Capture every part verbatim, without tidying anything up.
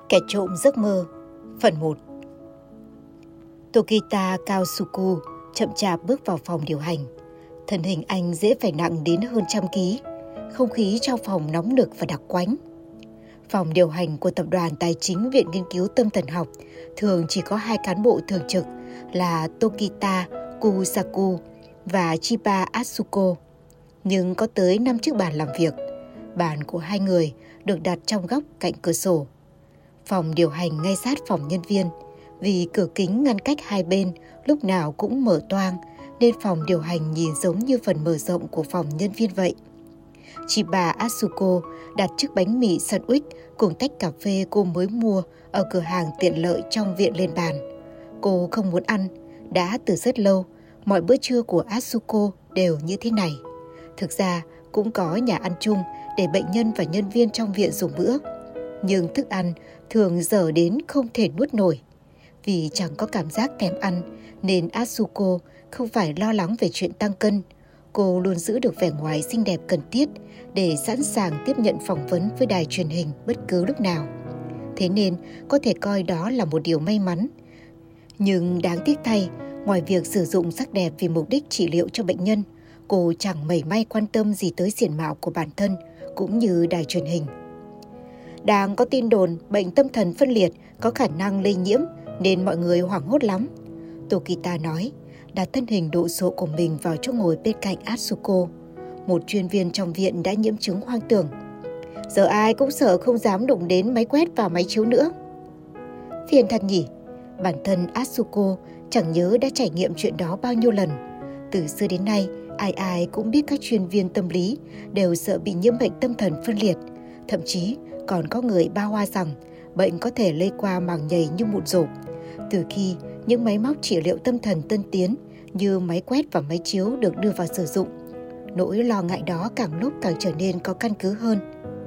Kẻ trộm giấc mơ. Phần một. Tokita Kaosuku chậm chạp bước vào phòng điều hành. Thân hình anh dễ phải nặng đến hơn trăm ký. Không khí trong phòng nóng nực và đặc quánh. Phòng điều hành của tập đoàn tài chính Viện Nghiên cứu Tâm thần học thường chỉ có hai cán bộ thường trực là Tokita Kusaku và Chiba Atsuko. Nhưng có tới năm chiếc bàn làm việc. Bàn của hai người được đặt trong góc cạnh cửa sổ. Phòng điều hành ngay sát phòng nhân viên. Vì cửa kính ngăn cách hai bên lúc nào cũng mở toang, nên phòng điều hành nhìn giống như phần mở rộng của phòng nhân viên vậy. Chiba Atsuko đặt chiếc bánh mì sandwich cùng tách cà phê cô mới mua ở cửa hàng tiện lợi trong viện lên bàn. Cô không muốn ăn, đã từ rất lâu, mọi bữa trưa của Atsuko đều như thế này. Thực ra cũng có nhà ăn chung để bệnh nhân và nhân viên trong viện dùng bữa. Nhưng thức ăn thường dở đến không thể nuốt nổi. Vì chẳng có cảm giác thèm ăn nên Atsuko không phải lo lắng về chuyện tăng cân. Cô luôn giữ được vẻ ngoài xinh đẹp cần thiết để sẵn sàng tiếp nhận phỏng vấn với đài truyền hình bất cứ lúc nào. Thế nên có thể coi đó là một điều may mắn. Nhưng đáng tiếc thay, ngoài việc sử dụng sắc đẹp vì mục đích trị liệu cho bệnh nhân, cô chẳng mảy may quan tâm gì tới diện mạo của bản thân cũng như đài truyền hình. Đang có tin đồn bệnh tâm thần phân liệt có khả năng lây nhiễm nên mọi người hoảng hốt lắm. Tokita nói, đặt thân hình độ sộ của mình vào chỗ ngồi bên cạnh Atsuko. Một chuyên viên trong viện đã nhiễm chứng hoang tưởng. Giờ ai cũng sợ không dám đụng đến máy quét và máy chiếu nữa. Phiền thật nhỉ. Bản thân Atsuko chẳng nhớ đã trải nghiệm chuyện đó bao nhiêu lần. Từ xưa đến nay, ai ai cũng biết các chuyên viên tâm lý đều sợ bị nhiễm bệnh tâm thần phân liệt. Thậm chí còn có người bao hoa rằng bệnh có thể lây qua màng nhầy như mụn rộp. Từ khi những máy móc trị liệu tâm thần tân tiến như máy quét và máy chiếu được đưa vào sử dụng, nỗi lo ngại đó càng lúc càng trở nên có căn cứ hơn.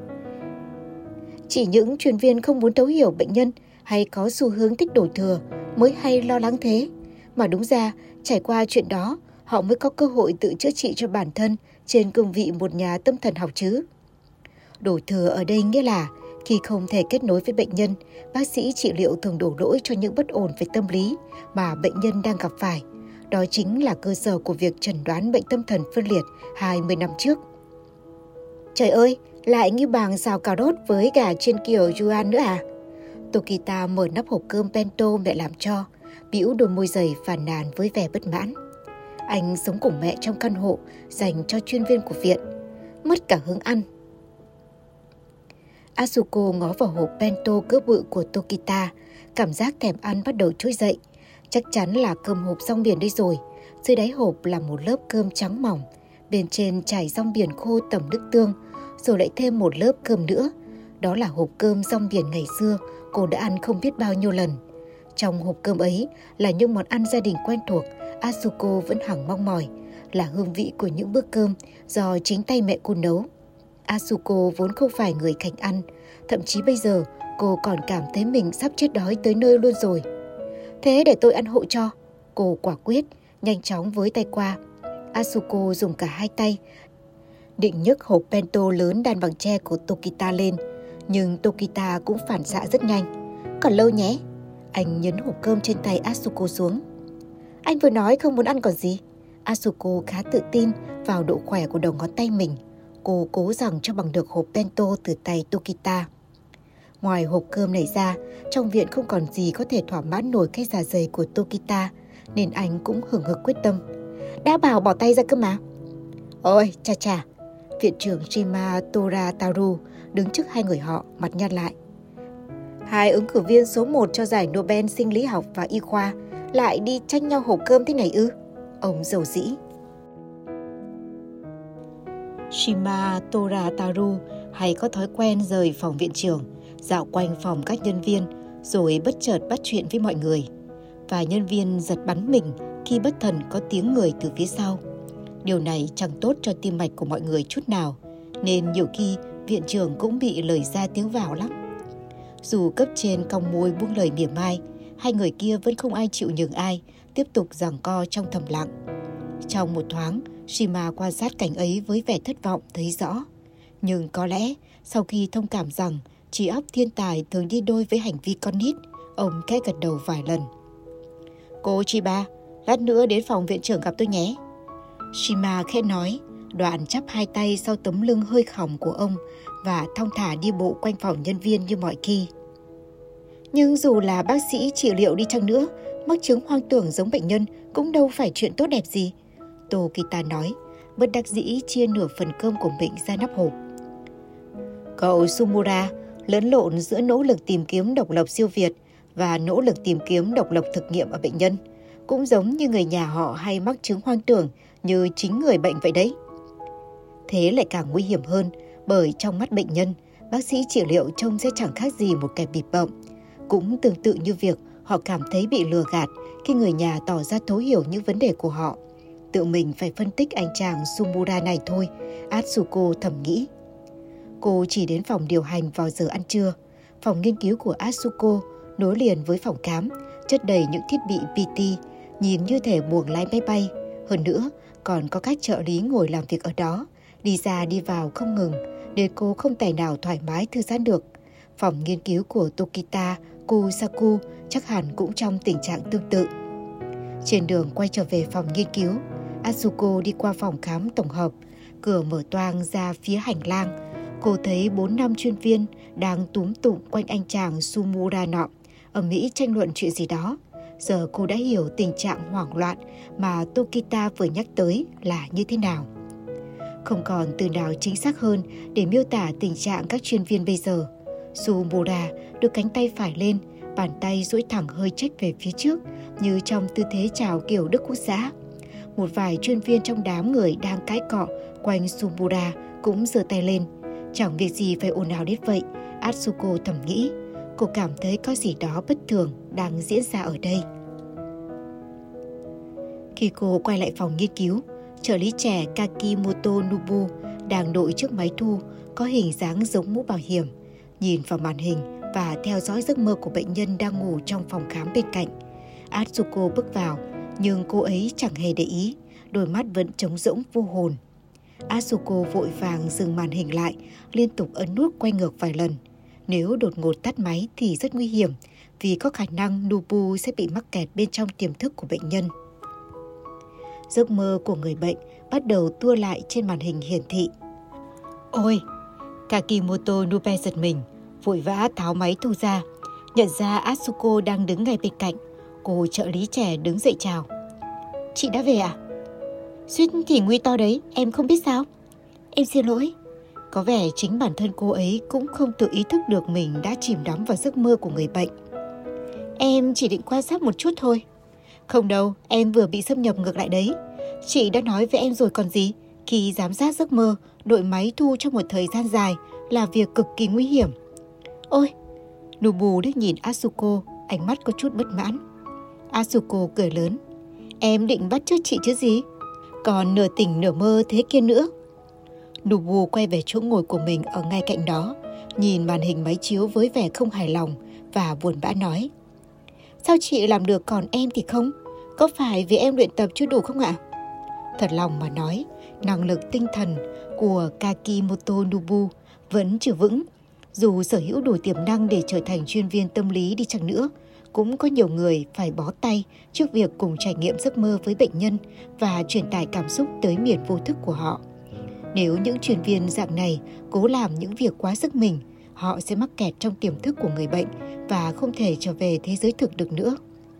Chỉ những chuyên viên không muốn thấu hiểu bệnh nhân hay có xu hướng thích đổ thừa mới hay lo lắng thế. Mà đúng ra, trải qua chuyện đó, họ mới có cơ hội tự chữa trị cho bản thân trên cương vị một nhà tâm thần học chứ. Đổ thừa ở đây nghĩa là khi không thể kết nối với bệnh nhân, bác sĩ trị liệu thường đổ lỗi cho những bất ổn về tâm lý mà bệnh nhân đang gặp phải. Đó chính là cơ sở của việc chẩn đoán bệnh tâm thần phân liệt hai mươi năm trước. Trời ơi, lại như bàng xào cà rốt với gà trên kiểu Yuan nữa à? Tokita mở nắp hộp cơm bento mẹ làm cho, bĩu đôi môi dày phàn nàn với vẻ bất mãn. Anh sống cùng mẹ trong căn hộ dành cho chuyên viên của viện. Mất cả hứng ăn. Atsuko ngó vào hộp bento cỡ bự của Tokita, cảm giác thèm ăn bắt đầu trỗi dậy. Chắc chắn là cơm hộp rong biển đây rồi. Dưới đáy hộp là một lớp cơm trắng mỏng, bên trên trải rong biển khô tẩm nước tương, rồi lại thêm một lớp cơm nữa. Đó là hộp cơm rong biển ngày xưa cô đã ăn không biết bao nhiêu lần. Trong hộp cơm ấy là những món ăn gia đình quen thuộc Atsuko vẫn hằng mong mỏi, là hương vị của những bữa cơm do chính tay mẹ cô nấu. Atsuko vốn không phải người khành ăn, thậm chí bây giờ cô còn cảm thấy mình sắp chết đói tới nơi luôn rồi. Thế để tôi ăn hộ cho, cô quả quyết, nhanh chóng với tay qua. Atsuko dùng cả hai tay, định nhấc hộp bento lớn đan bằng tre của Tokita lên, nhưng Tokita cũng phản xạ rất nhanh. Còn lâu nhé. Anh nhấn hộp cơm trên tay Atsuko xuống. Anh vừa nói không muốn ăn còn gì. Atsuko khá tự tin vào độ khỏe của đầu ngón tay mình. Cô cố rằng cho bằng được hộp bento từ tay Tokita. Ngoài hộp cơm này ra, trong viện không còn gì có thể thỏa mãn nổi cái dạ dày của Tokita, nên anh cũng hừng hực quyết tâm. Đã bảo bỏ tay ra cơ mà. Ôi, cha cha. Viện trưởng Shima Torataru đứng trước hai người họ, mặt nhăn lại. Hai ứng cử viên số một cho giải Nobel sinh lý học và y khoa lại đi tranh nhau hộp cơm thế này ư? Ông dầu dĩ. Shima Torataru hay có thói quen rời phòng viện trưởng, dạo quanh phòng các nhân viên, rồi bất chợt bắt chuyện với mọi người. Và nhân viên giật bắn mình khi bất thần có tiếng người từ phía sau. Điều này chẳng tốt cho tim mạch của mọi người chút nào, nên nhiều khi viện trưởng cũng bị lời ra tiếng vào lắm. Dù cấp trên cong môi buông lời mỉa mai, hai người kia vẫn không ai chịu nhường ai, tiếp tục giằng co trong thầm lặng. Trong một thoáng, Shima quan sát cảnh ấy với vẻ thất vọng thấy rõ. Nhưng có lẽ sau khi thông cảm rằng Trí óc thiên tài thường đi đôi với hành vi con nít. Ông khẽ gật đầu vài lần. Cô Chiba, lát nữa đến phòng viện trưởng gặp tôi nhé. Shima khẽ nói, đoạn chắp hai tay sau tấm lưng hơi khòng của ông và thong thả đi bộ quanh phòng nhân viên như mọi khi. Nhưng dù là bác sĩ trị liệu đi chăng nữa, mắc chứng hoang tưởng giống bệnh nhân cũng đâu phải chuyện tốt đẹp gì. Tokita nói, bất đắc dĩ chia nửa phần cơm của mình ra nắp hộp. Cậu Sumura lẫn lộn giữa nỗ lực tìm kiếm độc lập siêu việt và nỗ lực tìm kiếm độc lập thực nghiệm ở bệnh nhân, cũng giống như người nhà họ hay mắc chứng hoang tưởng như chính người bệnh vậy đấy. Thế lại càng nguy hiểm hơn, bởi trong mắt bệnh nhân, bác sĩ trị liệu trông sẽ chẳng khác gì một kẻ bịp bợm. Cũng tương tự như việc họ cảm thấy bị lừa gạt khi người nhà tỏ ra thấu hiểu những vấn đề của họ. Tự mình phải phân tích anh chàng Sumura này thôi, Atsuko thầm nghĩ. Cô chỉ đến phòng điều hành vào giờ ăn trưa. Phòng nghiên cứu của Atsuko nối liền với phòng khám, chất đầy những thiết bị pê tê, nhìn như thể buồng lái máy bay. Hơn nữa, còn có các trợ lý ngồi làm việc ở đó, đi ra đi vào không ngừng, nên cô không tài nào thoải mái thư giãn được. Phòng nghiên cứu của Tokita Kusaku chắc hẳn cũng trong tình trạng tương tự. Trên đường quay trở về phòng nghiên cứu, Atsuko đi qua phòng khám tổng hợp, cửa mở toang ra phía hành lang. Cô thấy bốn năm chuyên viên đang túm tụm quanh anh chàng Sumura nọ, ở Mỹ tranh luận chuyện gì đó. Giờ cô đã hiểu tình trạng hoảng loạn mà Tokita vừa nhắc tới là như thế nào. Không còn từ nào chính xác hơn để miêu tả tình trạng các chuyên viên bây giờ. Sumura đưa cánh tay phải lên, bàn tay duỗi thẳng hơi chếch về phía trước như trong tư thế chào kiểu Đức Quốc xã. Một vài chuyên viên trong đám người đang cãi cọ quanh Sumura cũng giơ tay lên. Chẳng việc gì phải ồn ào đến vậy, Atsuko thầm nghĩ. Cô cảm thấy có gì đó bất thường đang diễn ra ở đây. Khi cô quay lại phòng nghiên cứu, trợ lý trẻ Kakimoto Nobu đang đội chiếc máy thu có hình dáng giống mũ bảo hiểm, nhìn vào màn hình và theo dõi giấc mơ của bệnh nhân đang ngủ trong phòng khám bên cạnh. Atsuko bước vào, nhưng cô ấy chẳng hề để ý, đôi mắt vẫn trống rỗng vô hồn. Atsuko vội vàng dừng màn hình lại, liên tục ấn nút quay ngược vài lần. Nếu đột ngột tắt máy thì rất nguy hiểm, vì có khả năng Nobu sẽ bị mắc kẹt bên trong tiềm thức của bệnh nhân. Giấc mơ của người bệnh bắt đầu tua lại trên màn hình hiển thị. Ôi! Kakimoto Nube giật mình, vội vã tháo máy thu ra. Nhận ra Atsuko đang đứng ngay bên cạnh. Cô trợ lý trẻ đứng dậy chào. Chị đã về à? Suýt thì nguy to đấy, em không biết sao. Em xin lỗi. Có vẻ chính bản thân cô ấy cũng không tự ý thức được mình đã chìm đắm vào giấc mơ của người bệnh. Em chỉ định quan sát một chút thôi. Không đâu, em vừa bị xâm nhập ngược lại đấy. Chị đã nói với em rồi còn gì. Khi giám sát giấc mơ, đội máy thu trong một thời gian dài là việc cực kỳ nguy hiểm. Ôi! Nobu liếc nhìn Atsuko, ánh mắt có chút bất mãn. Atsuko cười lớn. Em định bắt chước chị chứ gì? Còn nửa tỉnh nửa mơ thế kia nữa. Nobu quay về chỗ ngồi của mình ở ngay cạnh đó, nhìn màn hình máy chiếu với vẻ không hài lòng và buồn bã nói. Sao chị làm được còn em thì không? Có phải vì em luyện tập chưa đủ không ạ? Thật lòng mà nói, năng lực tinh thần của Kakimoto Nobu vẫn chưa vững. Dù sở hữu đủ tiềm năng để trở thành chuyên viên tâm lý đi chăng nữa, cũng có nhiều người phải bó tay trước việc cùng trải nghiệm giấc mơ với bệnh nhân và truyền tải cảm xúc tới miền vô thức của họ. Nếu những chuyên viên dạng này cố làm những việc quá sức mình, họ sẽ mắc kẹt trong tiềm thức của người bệnh và không thể trở về thế giới thực được nữa.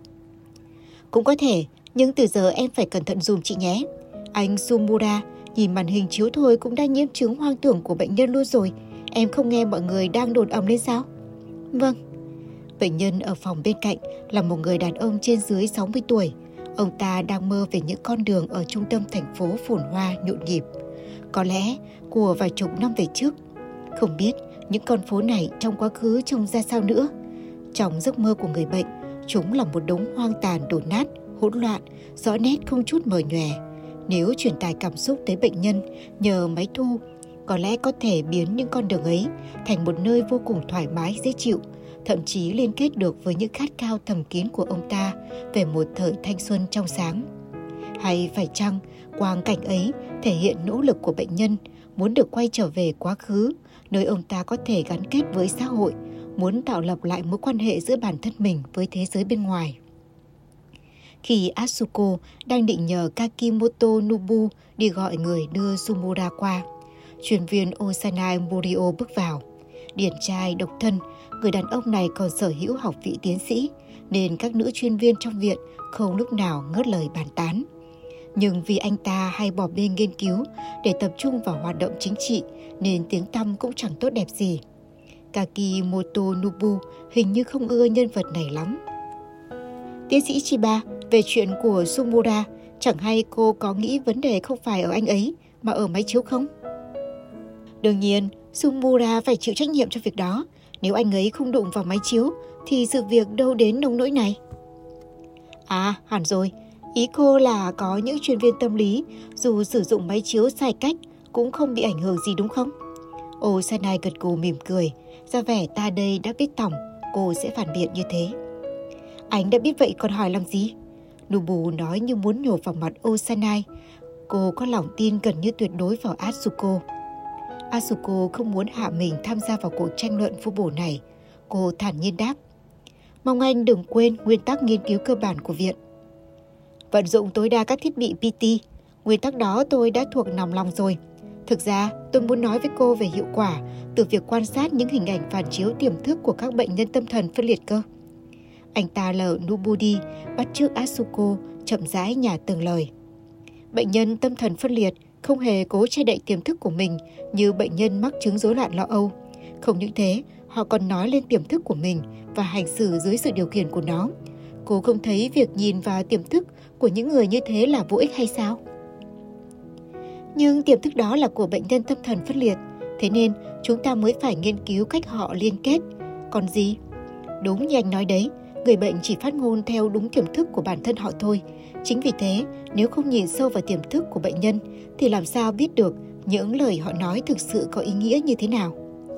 Cũng có thể, nhưng từ giờ em phải cẩn thận dùm chị nhé. Anh Sumura nhìn màn hình chiếu thôi cũng đã nhiễm chứng hoang tưởng của bệnh nhân luôn rồi. Em không nghe mọi người đang đồn ầm lên sao? Vâng. Bệnh nhân ở phòng bên cạnh là một người đàn ông trên dưới sáu mươi tuổi. Ông ta đang mơ về những con đường ở trung tâm thành phố phồn hoa nhộn nhịp. Có lẽ của vài chục năm về trước. Không biết những con phố này trong quá khứ trông ra sao nữa. Trong giấc mơ của người bệnh, chúng là một đống hoang tàn đổ nát, hỗn loạn, rõ nét không chút mờ nhòe. Nếu truyền tải cảm xúc tới bệnh nhân nhờ máy thu, có lẽ có thể biến những con đường ấy thành một nơi vô cùng thoải mái, dễ chịu, thậm chí liên kết được với những khát khao thầm kín của ông ta về một thời thanh xuân trong sáng. Hay phải chăng quang cảnh ấy thể hiện nỗ lực của bệnh nhân, muốn được quay trở về quá khứ, nơi ông ta có thể gắn kết với xã hội, muốn tạo lập lại mối quan hệ giữa bản thân mình với thế giới bên ngoài. Khi Asuko đang định nhờ Kakimoto Nobu đi gọi người đưa Sumura qua, chuyên viên Osanai Morio bước vào. Điển trai độc thân, người đàn ông này còn sở hữu học vị tiến sĩ, nên các nữ chuyên viên trong viện không lúc nào ngớt lời bàn tán. Nhưng vì anh ta hay bỏ bê nghiên cứu để tập trung vào hoạt động chính trị, nên tiếng tăm cũng chẳng tốt đẹp gì. Kakimoto Nobu hình như không ưa nhân vật này lắm. Tiến sĩ Chiba, về chuyện của Sumura, chẳng hay cô có nghĩ vấn đề không phải ở anh ấy mà ở máy chiếu không? Đương nhiên, Sumura phải chịu trách nhiệm cho việc đó. Nếu anh ấy không đụng vào máy chiếu thì sự việc đâu đến nông nỗi này. À, hẳn rồi. Ý cô là có những chuyên viên tâm lý dù sử dụng máy chiếu sai cách cũng không bị ảnh hưởng gì đúng không? Osanai gật gù mỉm cười, ra vẻ ta đây đã biết tỏng, cô sẽ phản biện như thế. Anh đã biết vậy còn hỏi làm gì? Nobu nói như muốn nhổ vào mặt Osanai. Cô có lòng tin gần như tuyệt đối vào Asuko. Asuko không muốn hạ mình tham gia vào cuộc tranh luận vô bổ này. Cô thản nhiên đáp. Mong anh đừng quên nguyên tắc nghiên cứu cơ bản của viện. Vận dụng tối đa các thiết bị pê tê. Nguyên tắc đó tôi đã thuộc nòng lòng rồi. Thực ra, tôi muốn nói với cô về hiệu quả từ việc quan sát những hình ảnh phản chiếu tiềm thức của các bệnh nhân tâm thần phân liệt cơ. Anh ta lờ Nobu đi, bắt chước Asuko, chậm rãi nhả từng lời. Bệnh nhân tâm thần phân liệt không hề cố che đậy tiềm thức của mình như bệnh nhân mắc chứng rối loạn lo âu. Không những thế, họ còn nói lên tiềm thức của mình và hành xử dưới sự điều khiển của nó. Cô không thấy việc nhìn vào tiềm thức của những người như thế là vô ích hay sao? Nhưng tiềm thức đó là của bệnh nhân tâm thần phân liệt, thế nên chúng ta mới phải nghiên cứu cách họ liên kết. Còn gì? Đúng như anh nói đấy, người bệnh chỉ phát ngôn theo đúng tiềm thức của bản thân họ thôi. Chính vì thế, nếu không nhìn sâu vào tiềm thức của bệnh nhân, thì làm sao biết được những lời họ nói thực sự có ý nghĩa như thế nào?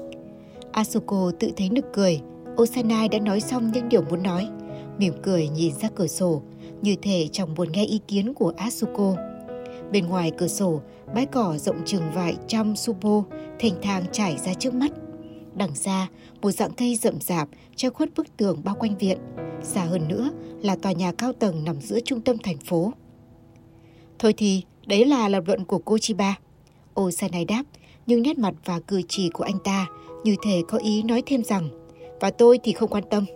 Asuko tự thấy nực cười. Osanai đã nói xong những điều muốn nói. Mỉm cười nhìn ra cửa sổ, như thể chẳng buồn nghe ý kiến của Asuko. Bên ngoài cửa sổ, bãi cỏ rộng chừng vài trăm supo thênh thang trải ra trước mắt. Đằng xa, một rặng cây rậm rạp che khuất bức tường bao quanh viện. Xa hơn nữa là tòa nhà cao tầng nằm giữa trung tâm thành phố. Thôi thì, đấy là lập luận của cô Chiba. Osanai đáp, nhưng nét mặt và cử chỉ của anh ta như thể có ý nói thêm rằng, và tôi thì không quan tâm.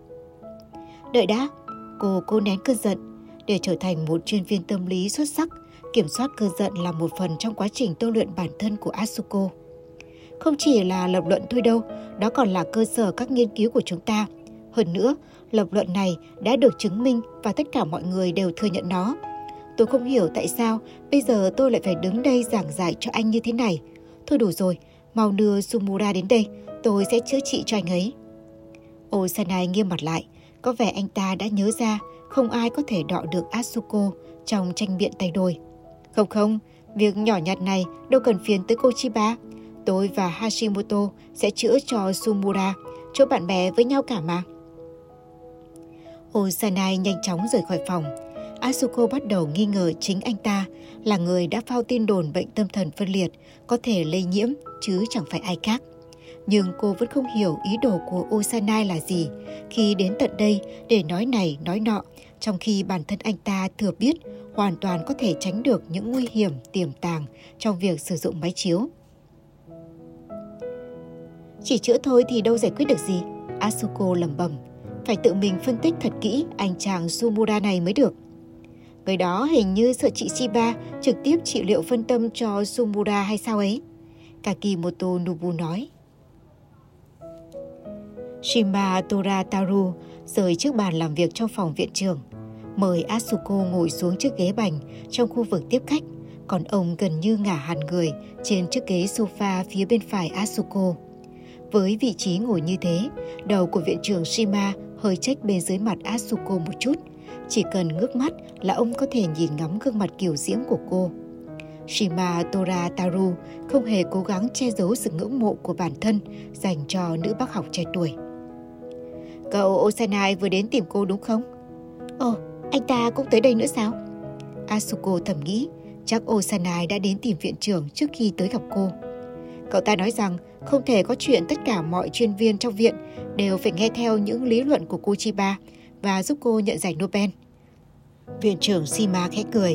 Đợi đã, cô cố nén cơn giận. Để trở thành một chuyên viên tâm lý xuất sắc, kiểm soát cơn giận là một phần trong quá trình tôi luyện bản thân của Asuko. Không chỉ là lập luận thôi đâu, đó còn là cơ sở các nghiên cứu của chúng ta. Hơn nữa, lập luận này đã được chứng minh và tất cả mọi người đều thừa nhận nó. Tôi không hiểu tại sao bây giờ tôi lại phải đứng đây giảng giải cho anh như thế này. Thôi đủ rồi, mau đưa Sumura đến đây, tôi sẽ chữa trị cho anh ấy. Osanai nghiêm mặt lại, có vẻ anh ta đã nhớ ra không ai có thể đọ được Asuko trong tranh biện tay đôi. Không không, việc nhỏ nhặt này đâu cần phiền tới cô Chiba. Tôi và Hashimoto sẽ chữa cho Sumura, chỗ bạn bè với nhau cả mà. Osanai nhanh chóng rời khỏi phòng. Asuko bắt đầu nghi ngờ chính anh ta là người đã phao tin đồn bệnh tâm thần phân liệt có thể lây nhiễm chứ chẳng phải ai khác. Nhưng cô vẫn không hiểu ý đồ của Osanai là gì khi đến tận đây để nói này nói nọ, trong khi bản thân anh ta thừa biết hoàn toàn có thể tránh được những nguy hiểm tiềm tàng trong việc sử dụng máy chiếu. Chỉ chữa thôi thì đâu giải quyết được gì, Asuko lẩm bẩm. Phải tự mình phân tích thật kỹ anh chàng Sumura này mới được. Người đó hình như sợ chị Chiba trực tiếp trị liệu phân tâm cho Sumura hay sao ấy, Kakimoto Nobu nói. Shima Torataru rời chiếc bàn làm việc trong phòng viện trưởng, mời Asuko ngồi xuống chiếc ghế bành trong khu vực tiếp khách, còn ông gần như ngả hẳn người trên chiếc ghế sofa phía bên phải Asuko. Với vị trí ngồi như thế, đầu của viện trưởng Shima hơi chếch bên dưới mặt Asuko một chút. Chỉ cần ngước mắt là ông có thể nhìn ngắm gương mặt kiều diễm của cô. Shima Torataru không hề cố gắng che giấu sự ngưỡng mộ của bản thân dành cho nữ bác học trẻ tuổi. Cậu Osanai vừa đến tìm cô đúng không? Ồ, anh ta cũng tới đây nữa sao? Asuko thầm nghĩ, Chắc Osanai đã đến tìm viện trưởng trước khi tới gặp cô. Cậu ta nói rằng không thể có chuyện tất cả mọi chuyên viên trong viện đều phải nghe theo những lý luận của cô Chiba và giúp cô nhận giải Nobel. Viện trưởng Shima khẽ cười.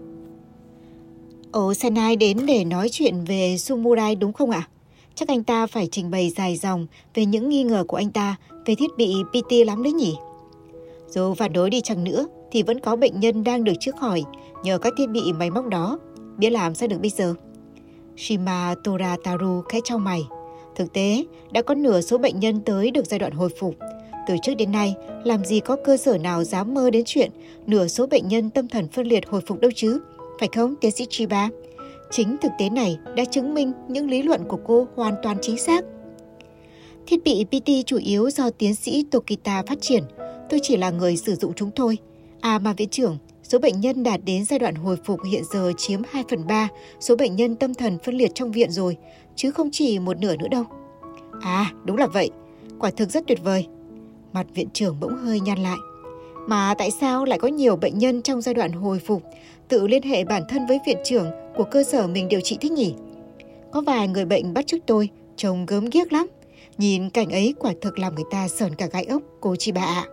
Osanai đến để nói chuyện về Sumurai đúng không ạ? Chắc anh ta phải trình bày dài dòng về những nghi ngờ của anh ta về thiết bị pê tê lắm đấy nhỉ? Dù phản đối đi chăng nữa thì vẫn có bệnh nhân đang được chữa khỏi nhờ các thiết bị máy móc đó. Biết làm sao được bây giờ? Shima Torataru khẽ chau mày. Thực tế, đã có nửa số bệnh nhân tới được giai đoạn hồi phục. Từ trước đến nay, làm gì có cơ sở nào dám mơ đến chuyện nửa số bệnh nhân tâm thần phân liệt hồi phục đâu chứ? Phải không, tiến sĩ Chiba? Chính thực tế này đã chứng minh những lý luận của cô hoàn toàn chính xác. Thiết bị pê tê chủ yếu do tiến sĩ Tokita phát triển. Tôi chỉ là người sử dụng chúng thôi. À mà viện trưởng, số bệnh nhân đạt đến giai đoạn hồi phục hiện giờ chiếm hai phần ba số bệnh nhân tâm thần phân liệt trong viện rồi, chứ không chỉ một nửa nữa đâu. À, đúng là vậy. Quả thực rất tuyệt vời. Mặt viện trưởng bỗng hơi nhăn lại. Mà tại sao lại có nhiều bệnh nhân trong giai đoạn hồi phục tự liên hệ bản thân với viện trưởng của cơ sở mình điều trị thế nhỉ? Có vài người bệnh bắt chước tôi, trông gớm ghiếc lắm. Nhìn cảnh ấy quả thực làm người ta sởn cả gai ốc, cô Chiba ạ.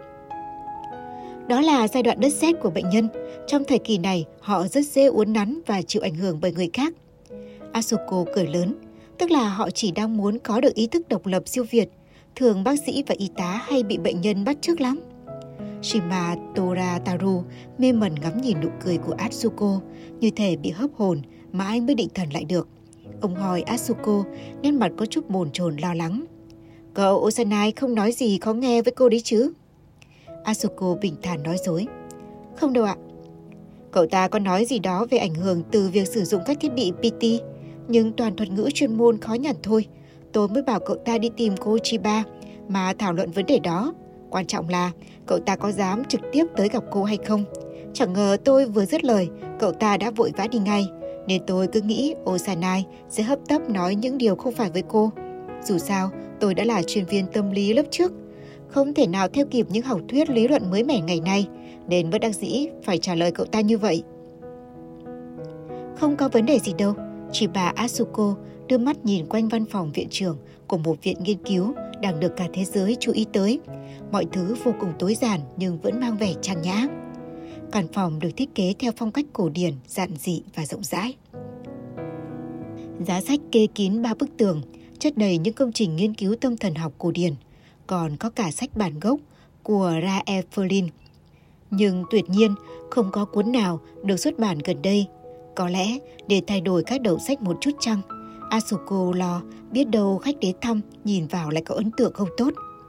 Đó là giai đoạn đất sét của bệnh nhân. Trong thời kỳ này, họ rất dễ uốn nắn và chịu ảnh hưởng bởi người khác. Asuko cười lớn, tức là họ chỉ đang muốn có được ý thức độc lập siêu việt. Thường bác sĩ và y tá hay bị bệnh nhân bắt chước lắm. Shima Torataru mê mẩn ngắm nhìn nụ cười của Asuko, như thể bị hớp hồn mà anh mới định thần lại được. Ông hỏi Asuko, nét mặt có chút bồn chồn lo lắng. Cậu Osanai không nói gì khó nghe với cô đấy chứ? Asuko bình thản nói dối. Không đâu ạ. Cậu ta có nói gì đó về ảnh hưởng từ việc sử dụng các thiết bị pê tê, nhưng toàn thuật ngữ chuyên môn khó nhằn thôi. Tôi mới bảo cậu ta đi tìm cô Chiba mà thảo luận vấn đề đó. Quan trọng là cậu ta có dám trực tiếp tới gặp cô hay không. Chẳng ngờ tôi vừa dứt lời, cậu ta đã vội vã đi ngay, nên tôi cứ nghĩ Osanai sẽ hấp tấp nói những điều không phải với cô. Dù sao, tôi đã là chuyên viên tâm lý lớp trước, không thể nào theo kịp những học thuyết lý luận mới mẻ ngày nay, nên bất đắc dĩ phải trả lời cậu ta như vậy. Không có vấn đề gì đâu. Chỉ bà Asuko đưa mắt nhìn quanh văn phòng viện trưởng của một viện nghiên cứu đang được cả thế giới chú ý tới. Mọi thứ vô cùng tối giản nhưng vẫn mang vẻ trang nhã. Căn phòng được thiết kế theo phong cách cổ điển, giản dị và rộng rãi. Giá sách kê kín ba bức tường, chất đầy những công trình nghiên cứu tâm thần học cổ điển. Còn có cả sách bản gốc của Rae Ferlin. Nhưng tuyệt nhiên không có cuốn nào được xuất bản gần đây. Có lẽ để thay đổi các đầu sách một chút chăng? Asuko lo biết đâu khách đến thăm nhìn vào lại có ấn tượng không tốt.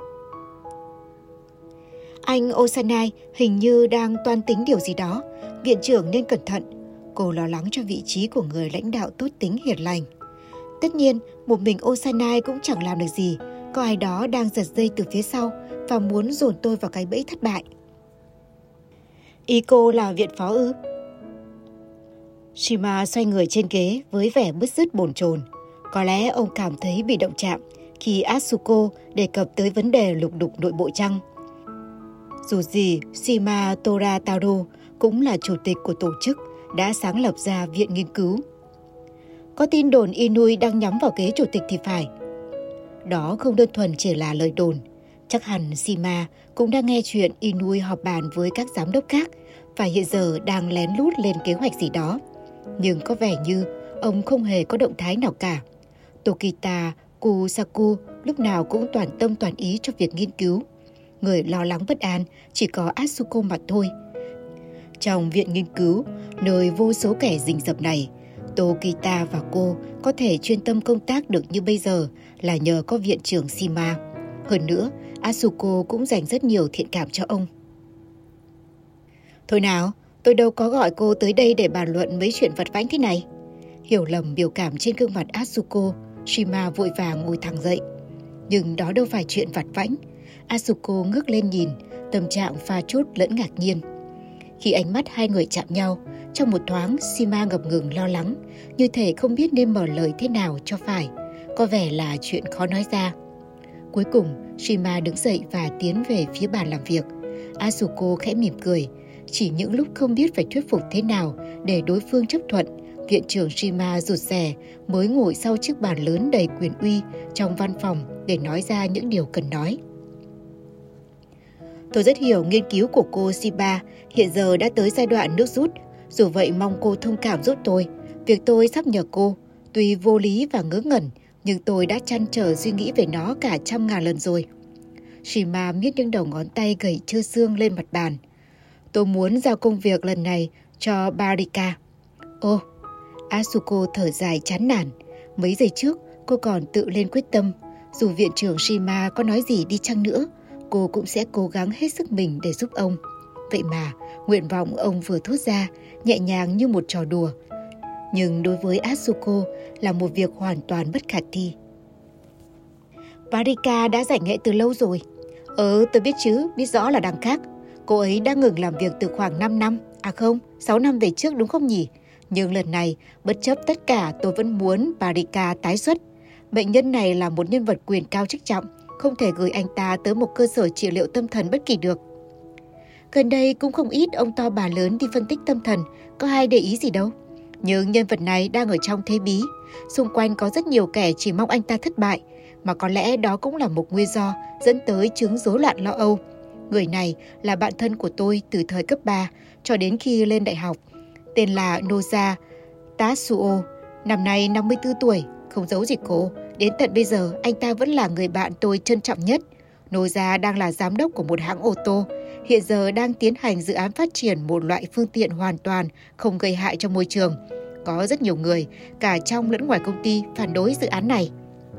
Anh Osanai hình như đang toan tính điều gì đó. Viện trưởng nên cẩn thận. Cô lo lắng cho vị trí của người lãnh đạo tốt tính hiền lành. Tất nhiên, một mình Osanai cũng chẳng làm được gì. Có ai đó đang giật dây từ phía sau và muốn dồn tôi vào cái bẫy thất bại. Ý cô là viện phó ư? Shima xoay người trên ghế với vẻ bứt rứt bồn chồn. Có lẽ ông cảm thấy bị động chạm khi Asuko đề cập tới vấn đề lục đục nội bộ chăng. Dù gì, Shima Torataru cũng là chủ tịch của tổ chức đã sáng lập ra viện nghiên cứu. Có tin đồn Inui đang nhắm vào ghế chủ tịch thì phải. Đó không đơn thuần chỉ là lời đồn. Chắc hẳn Shima cũng đang nghe chuyện Inui họp bàn với các giám đốc khác và hiện giờ đang lén lút lên kế hoạch gì đó. Nhưng có vẻ như ông không hề có động thái nào cả. Tokita Kusaku lúc nào cũng toàn tâm toàn ý cho việc nghiên cứu. Người lo lắng bất an chỉ có Asuko mà thôi. Trong viện nghiên cứu, nơi vô số kẻ rình rập này, Tokita và cô có thể chuyên tâm công tác được như bây giờ là nhờ có viện trưởng Shima. Hơn nữa, Asuko cũng dành rất nhiều thiện cảm cho ông. Thôi nào, tôi đâu có gọi cô tới đây để bàn luận mấy chuyện vặt vãnh thế này. Hiểu lầm biểu cảm trên gương mặt Asuko, Shima vội vàng ngồi thẳng dậy. Nhưng đó đâu phải chuyện vặt vãnh. Asuko ngước lên nhìn, tâm trạng pha chút lẫn ngạc nhiên. Khi ánh mắt hai người chạm nhau, trong một thoáng Shima ngập ngừng lo lắng, như thể không biết nên mở lời thế nào cho phải. Có vẻ là chuyện khó nói ra. Cuối cùng, Shima đứng dậy và tiến về phía bàn làm việc. Asuko khẽ mỉm cười. Chỉ những lúc không biết phải thuyết phục thế nào để đối phương chấp thuận Viện trưởng Shima rụt rè mới ngồi sau chiếc bàn lớn đầy quyền uy trong văn phòng để nói ra những điều cần nói. Tôi rất hiểu nghiên cứu của cô Shiba hiện giờ đã tới giai đoạn nước rút. Dù vậy mong cô thông cảm giúp tôi. Việc tôi sắp nhờ cô, tuy vô lý và ngớ ngẩn, nhưng tôi đã trăn trở suy nghĩ về nó cả trăm ngàn lần rồi. Shima miết những đầu ngón tay gầy trơ xương lên mặt bàn. Tôi muốn giao công việc lần này cho Barika. Ô, Asuko thở dài chán nản. Mấy giây trước, cô còn tự lên quyết tâm. Dù viện trưởng Shima có nói gì đi chăng nữa, cô cũng sẽ cố gắng hết sức mình để giúp ông. Vậy mà, nguyện vọng ông vừa thốt ra, nhẹ nhàng như một trò đùa. Nhưng đối với Asuko là một việc hoàn toàn bất khả thi. Barika đã giải nghệ từ lâu rồi. Ờ, tôi biết chứ, biết rõ là đang khác. Cô ấy đã ngừng làm việc từ khoảng năm năm, à không, sáu năm về trước đúng không nhỉ? Nhưng lần này, bất chấp tất cả tôi vẫn muốn Barika tái xuất. Bệnh nhân này là một nhân vật quyền cao chức trọng, không thể gửi anh ta tới một cơ sở trị liệu tâm thần bất kỳ được. Gần đây cũng không ít ông to bà lớn đi phân tích tâm thần, có ai để ý gì đâu. Nhưng nhân vật này đang ở trong thế bí, xung quanh có rất nhiều kẻ chỉ mong anh ta thất bại, mà có lẽ đó cũng là một nguyên do dẫn tới chứng rối loạn lo âu. Người này là bạn thân của tôi từ thời cấp ba cho đến khi lên đại học, tên là Noza Tatsuo, năm nay năm mươi tư tuổi, không giấu gì cô, đến tận bây giờ anh ta vẫn là người bạn tôi trân trọng nhất. Noza đang là giám đốc của một hãng ô tô, hiện giờ đang tiến hành dự án phát triển một loại phương tiện hoàn toàn không gây hại cho môi trường. Có rất nhiều người, cả trong lẫn ngoài công ty, phản đối dự án này.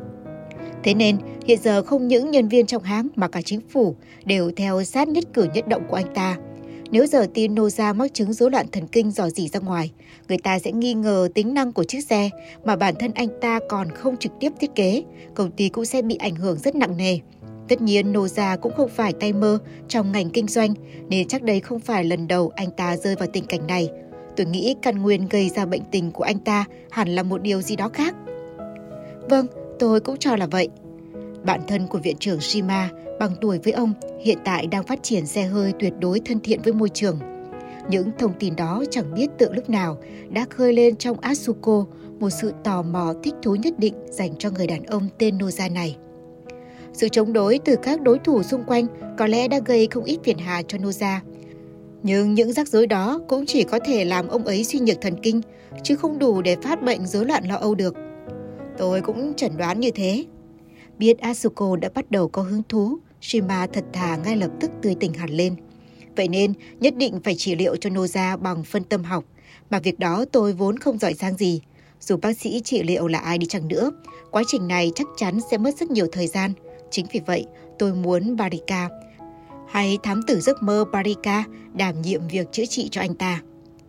Thế nên, hiện giờ không những nhân viên trong hãng mà cả chính phủ đều theo sát nhất cử nhất động của anh ta. Nếu giờ tin Noza mắc chứng rối loạn thần kinh rò rỉ ra ngoài, người ta sẽ nghi ngờ tính năng của chiếc xe mà bản thân anh ta còn không trực tiếp thiết kế, công ty cũng sẽ bị ảnh hưởng rất nặng nề. Tất nhiên Noza cũng không phải tay mơ trong ngành kinh doanh, nên chắc đây không phải lần đầu anh ta rơi vào tình cảnh này. Tôi nghĩ căn nguyên gây ra bệnh tình của anh ta hẳn là một điều gì đó khác. Vâng, tôi cũng cho là vậy. Bạn thân của viện trưởng Shima, bằng tuổi với ông, hiện tại đang phát triển xe hơi tuyệt đối thân thiện với môi trường. Những thông tin đó chẳng biết từ lúc nào đã khơi lên trong Asuko một sự tò mò thích thú nhất định dành cho người đàn ông tên Noza này. Sự chống đối từ các đối thủ xung quanh có lẽ đã gây không ít phiền hà cho Noza. Nhưng những rắc rối đó cũng chỉ có thể làm ông ấy suy nhược thần kinh, chứ không đủ để phát bệnh rối loạn lo âu được. Tôi cũng chẩn đoán như thế. Biết Asuko đã bắt đầu có hứng thú, Shima thật thà ngay lập tức tươi tỉnh hẳn lên. Vậy nên nhất định phải trị liệu cho Noza bằng phân tâm học, mà việc đó tôi vốn không giỏi giang gì. Dù bác sĩ trị liệu là ai đi chăng nữa, quá trình này chắc chắn sẽ mất rất nhiều thời gian. Chính vì vậy, tôi muốn Barika, hay thám tử giấc mơ Barika, đảm nhiệm việc chữa trị cho anh ta.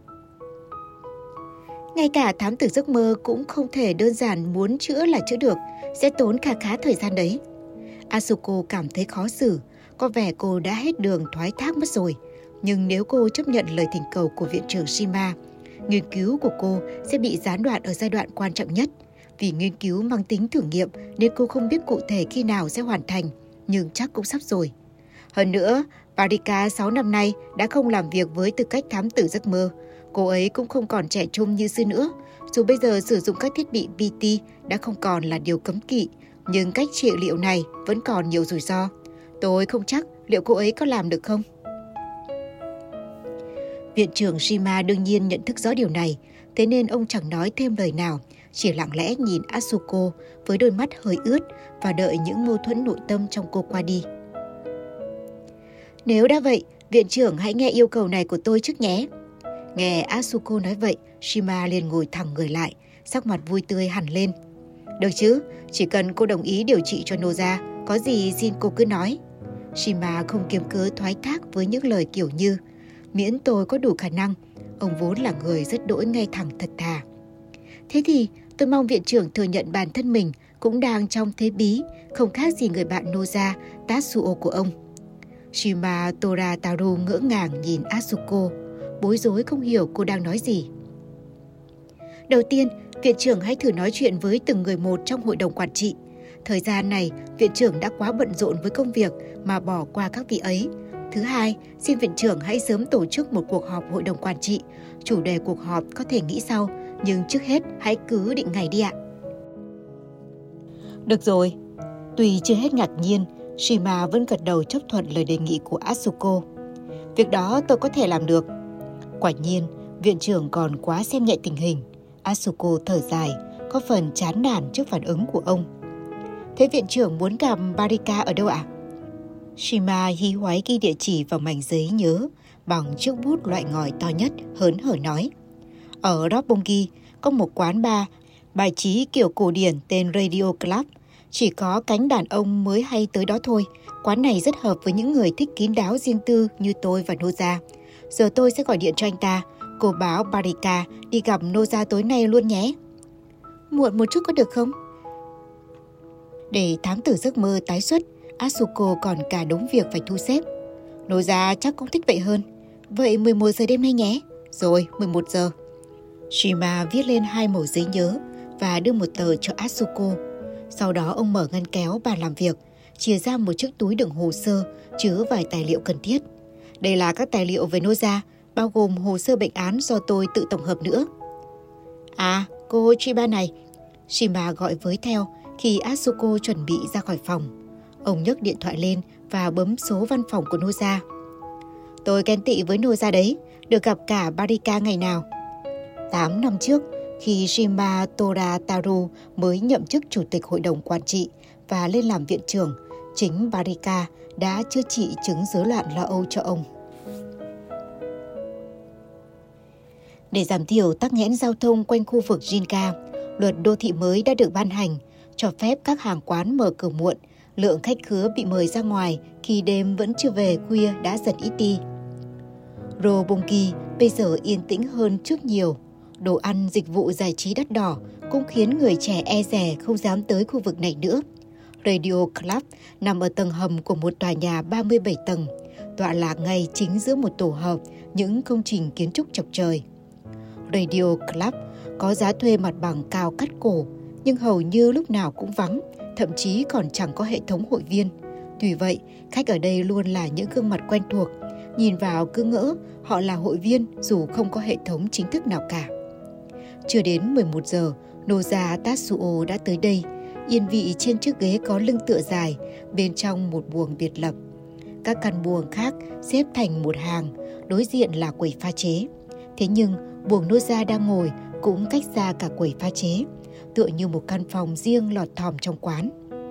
Ngay cả thám tử giấc mơ cũng không thể đơn giản muốn chữa là chữa được, sẽ tốn khá khá thời gian đấy. Asuko cảm thấy khó xử, có vẻ cô đã hết đường thoái thác mất rồi. Nhưng nếu cô chấp nhận lời thỉnh cầu của viện trưởng Shima, nghiên cứu của cô sẽ bị gián đoạn ở giai đoạn quan trọng nhất. Vì nghiên cứu mang tính thử nghiệm nên cô không biết cụ thể khi nào sẽ hoàn thành, nhưng chắc cũng sắp rồi. Hơn nữa, Barika sáu năm nay đã không làm việc với tư cách thám tử giấc mơ. Cô ấy cũng không còn trẻ trung như xưa nữa. Dù bây giờ sử dụng các thiết bị pê tê đã không còn là điều cấm kỵ, nhưng cách trị liệu này vẫn còn nhiều rủi ro. Tôi không chắc liệu cô ấy có làm được không. Viện trưởng Shima đương nhiên nhận thức rõ điều này, thế nên ông chẳng nói thêm lời nào, chỉ lặng lẽ nhìn Asuko với đôi mắt hơi ướt và đợi những mâu thuẫn nội tâm trong cô qua đi. Nếu đã vậy, viện trưởng hãy nghe yêu cầu này của tôi trước nhé. Nghe Asuko nói vậy, Shima liền ngồi thẳng người lại, sắc mặt vui tươi hẳn lên. Được chứ, chỉ cần cô đồng ý điều trị cho Noza, có gì xin cô cứ nói. Shima không kiếm cớ thoái thác với những lời kiểu như miễn tôi có đủ khả năng. Ông vốn là người rất đỗi ngay thẳng thật thà. Thế thì tôi mong viện trưởng thừa nhận bản thân mình cũng đang trong thế bí, không khác gì người bạn Noza Tatsuo của ông. Shima Torataru ngỡ ngàng nhìn Asuko, bối rối không hiểu cô đang nói gì. Đầu tiên, viện trưởng hãy thử nói chuyện với từng người một trong hội đồng quản trị. Thời gian này, viện trưởng đã quá bận rộn với công việc mà bỏ qua các vị ấy. Thứ hai, xin viện trưởng hãy sớm tổ chức một cuộc họp hội đồng quản trị. Chủ đề cuộc họp có thể nghĩ sau, nhưng trước hết hãy cứ định ngày đi ạ. Được rồi. Tuy chưa hết ngạc nhiên, Shima vẫn gật đầu chấp thuận lời đề nghị của Asuko. Việc đó tôi có thể làm được. Quả nhiên, viện trưởng còn quá xem nhẹ tình hình. Asuko thở dài, có phần chán nản trước phản ứng của ông. Thế viện trưởng muốn gặp Barika ở đâu ạ? Shima hí hoáy ghi địa chỉ vào mảnh giấy nhớ bằng chiếc bút loại ngòi to nhất, hớn hở nói. Ở Roppongi có một quán bar bài trí kiểu cổ điển tên Radio Club. Chỉ có cánh đàn ông mới hay tới đó thôi. Quán này rất hợp với những người thích kín đáo riêng tư như tôi và Noza. Giờ tôi sẽ gọi điện cho anh ta. Cô báo Barika đi gặp Noza tối nay luôn nhé. Muộn một chút có được không? Để thám tử giấc mơ tái xuất, Asuko còn cả đống việc phải thu xếp. Noza chắc cũng thích vậy hơn. Vậy mười một giờ đêm nay nhé. Rồi, mười một giờ. Shima viết lên hai mẩu giấy nhớ và đưa một tờ cho Asuko. Sau đó ông mở ngăn kéo bàn làm việc, chia ra một chiếc túi đựng hồ sơ chứa vài tài liệu cần thiết. Đây là các tài liệu về Noza, bao gồm hồ sơ bệnh án do tôi tự tổng hợp nữa. À, cô Chiba này, Shima gọi với theo khi Asuko chuẩn bị ra khỏi phòng. Ông nhấc điện thoại lên và bấm số văn phòng của Noza. Tôi ghen tị với Noza đấy, được gặp cả Barika ngày nào. Tám năm trước, khi Shima Torataru mới nhậm chức chủ tịch hội đồng quản trị và lên làm viện trưởng, chính Barika đã chữa trị chứng rối loạn lo âu cho ông. Để giảm thiểu tắc nghẽn giao thông quanh khu vực Jinka, luật đô thị mới đã được ban hành, cho phép các hàng quán mở cửa muộn, lượng khách khứa bị mời ra ngoài khi đêm vẫn chưa về khuya đã dần ít đi. Roppongi bây giờ yên tĩnh hơn trước nhiều. Đồ ăn, dịch vụ giải trí đắt đỏ cũng khiến người trẻ e dè không dám tới khu vực này nữa. Radio Club nằm ở tầng hầm của một tòa nhà ba mươi bảy tầng, tọa lạc ngay chính giữa một tổ hợp những công trình kiến trúc chọc trời. Radio Club có giá thuê mặt bằng cao cắt cổ, nhưng hầu như lúc nào cũng vắng, thậm chí còn chẳng có hệ thống hội viên. Tuy vậy, khách ở đây luôn là những gương mặt quen thuộc, nhìn vào cứ ngỡ họ là hội viên dù không có hệ thống chính thức nào cả. Chưa đến mười một giờ, Noza Tatsuo đã tới đây, yên vị trên chiếc ghế có lưng tựa dài, bên trong một buồng biệt lập. Các căn buồng khác xếp thành một hàng, đối diện là quầy pha chế. Thế nhưng, buồng Noza đang ngồi cũng cách xa cả quầy pha chế, tựa như một căn phòng riêng lọt thỏm trong quán.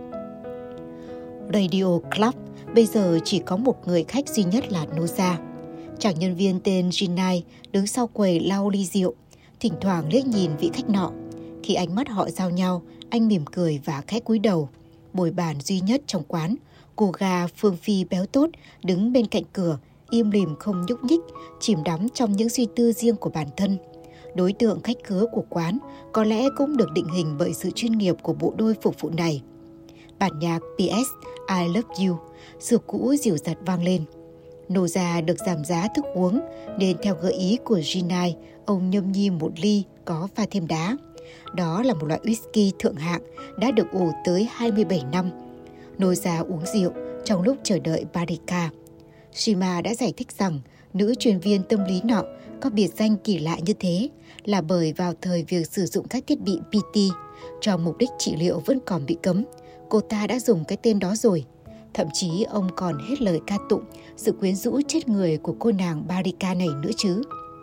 Radio Club bây giờ chỉ có một người khách duy nhất là Noza. Chàng nhân viên tên Jinai đứng sau quầy lau ly rượu, thỉnh thoảng liếc nhìn vị khách nọ. Khi ánh mắt họ giao nhau, anh mỉm cười và khẽ cúi đầu. Bồi bàn duy nhất trong quán, cô gà Phương Phi béo tốt đứng bên cạnh cửa, im lìm không nhúc nhích, chìm đắm trong những suy tư riêng của bản thân. Đối tượng khách khứa của quán có lẽ cũng được định hình bởi sự chuyên nghiệp của bộ đôi phục vụ này. Bản nhạc pê ét I Love You xưa cũ dịu dặt vang lên. Noza được giảm giá thức uống nên theo gợi ý của Jinai, ông nhâm nhi một ly có pha thêm đá. Đó là một loại whisky thượng hạng đã được ủ tới hai mươi bảy năm. Noza uống rượu trong lúc chờ đợi Barika. Shima đã giải thích rằng nữ chuyên viên tâm lý nọ có biệt danh kỳ lạ như thế là bởi vào thời việc sử dụng các thiết bị pê tê cho mục đích trị liệu vẫn còn bị cấm. Cô ta đã dùng cái tên đó rồi. Thậm chí ông còn hết lời ca tụng sự quyến rũ chết người của cô nàng Barika này nữa chứ.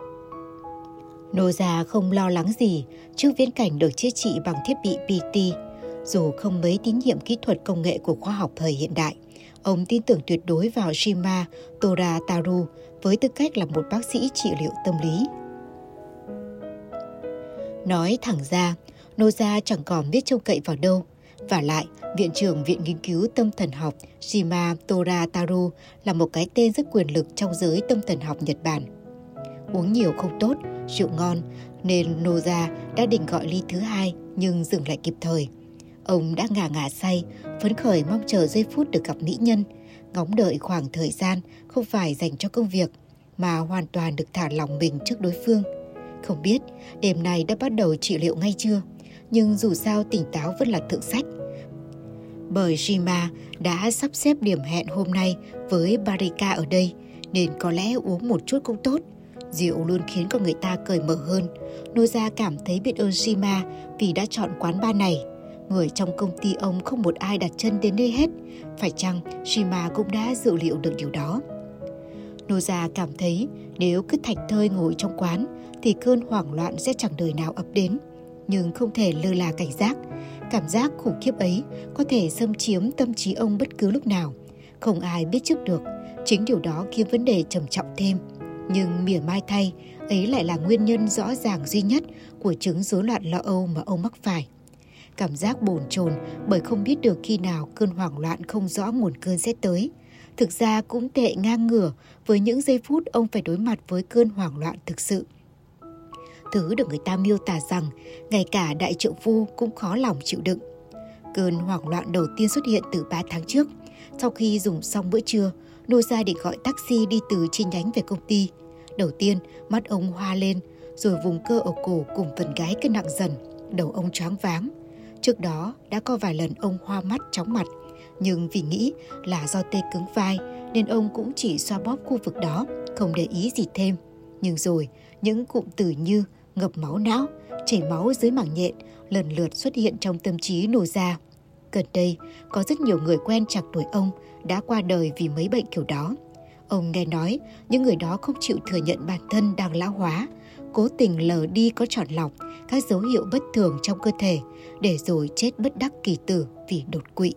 Noza không lo lắng gì trước viễn cảnh được chữa trị bằng thiết bị pê tê. Dù không mấy tín nhiệm kỹ thuật công nghệ của khoa học thời hiện đại, ông tin tưởng tuyệt đối vào Shima Torataru với tư cách là một bác sĩ trị liệu tâm lý. Nói thẳng ra, Noza chẳng còn biết trông cậy vào đâu. Vả lại, Viện trưởng Viện Nghiên cứu Tâm thần học Shima Torataru là một cái tên rất quyền lực trong giới tâm thần học Nhật Bản. Uống nhiều không tốt, rượu ngon, nên Noza đã định gọi ly thứ hai nhưng dừng lại kịp thời. Ông đã ngà ngà say, phấn khởi mong chờ giây phút được gặp mỹ nhân, ngóng đợi khoảng thời gian không phải dành cho công việc, mà hoàn toàn được thả lòng mình trước đối phương. Không biết đêm nay đã bắt đầu trị liệu ngay chưa, nhưng dù sao tỉnh táo vẫn là thượng sách. Bởi Shima đã sắp xếp điểm hẹn hôm nay với Barika ở đây, nên có lẽ uống một chút cũng tốt. Rượu luôn khiến con người ta cởi mở hơn. Noza cảm thấy biết ơn Shima vì đã chọn quán bar này. Người trong công ty ông không một ai đặt chân đến đây hết. Phải chăng Shima cũng đã dự liệu được điều đó? Noza cảm thấy nếu cứ thảnh thơi ngồi trong quán thì cơn hoảng loạn sẽ chẳng đời nào ập đến. Nhưng không thể lơ là cảnh giác. Cảm giác khủng khiếp ấy có thể xâm chiếm tâm trí ông bất cứ lúc nào. Không ai biết trước được. Chính điều đó khiến vấn đề trầm trọng thêm. Nhưng mỉa mai thay, ấy lại là nguyên nhân rõ ràng duy nhất của chứng rối loạn lo âu mà ông mắc phải. Cảm giác bồn chồn bởi không biết được khi nào cơn hoảng loạn không rõ nguồn cơn sẽ tới. Thực ra cũng tệ ngang ngửa với những giây phút ông phải đối mặt với cơn hoảng loạn thực sự. Thứ được người ta miêu tả rằng ngay cả đại trượng phu cũng khó lòng chịu đựng. Cơn hoảng loạn đầu tiên xuất hiện từ ba tháng trước. Sau khi dùng xong bữa trưa, Noza định gọi taxi đi từ chi nhánh về công ty. Đầu tiên, mắt ông hoa lên, rồi vùng cơ ở cổ cùng phần gáy cân nặng dần, đầu ông choáng váng. Trước đó đã có vài lần ông hoa mắt chóng mặt, nhưng vì nghĩ là do tê cứng vai nên ông cũng chỉ xoa bóp khu vực đó, không để ý gì thêm. Nhưng rồi, những cụm từ như ngập máu não, chảy máu dưới màng nhện lần lượt xuất hiện trong tâm trí Noza. Gần đây, có rất nhiều người quen chạc tuổi ông đã qua đời vì mấy bệnh kiểu đó. Ông nghe nói những người đó không chịu thừa nhận bản thân đang lão hóa, cố tình lờ đi có chọn lọc các dấu hiệu bất thường trong cơ thể, để rồi chết bất đắc kỳ tử vì đột quỵ.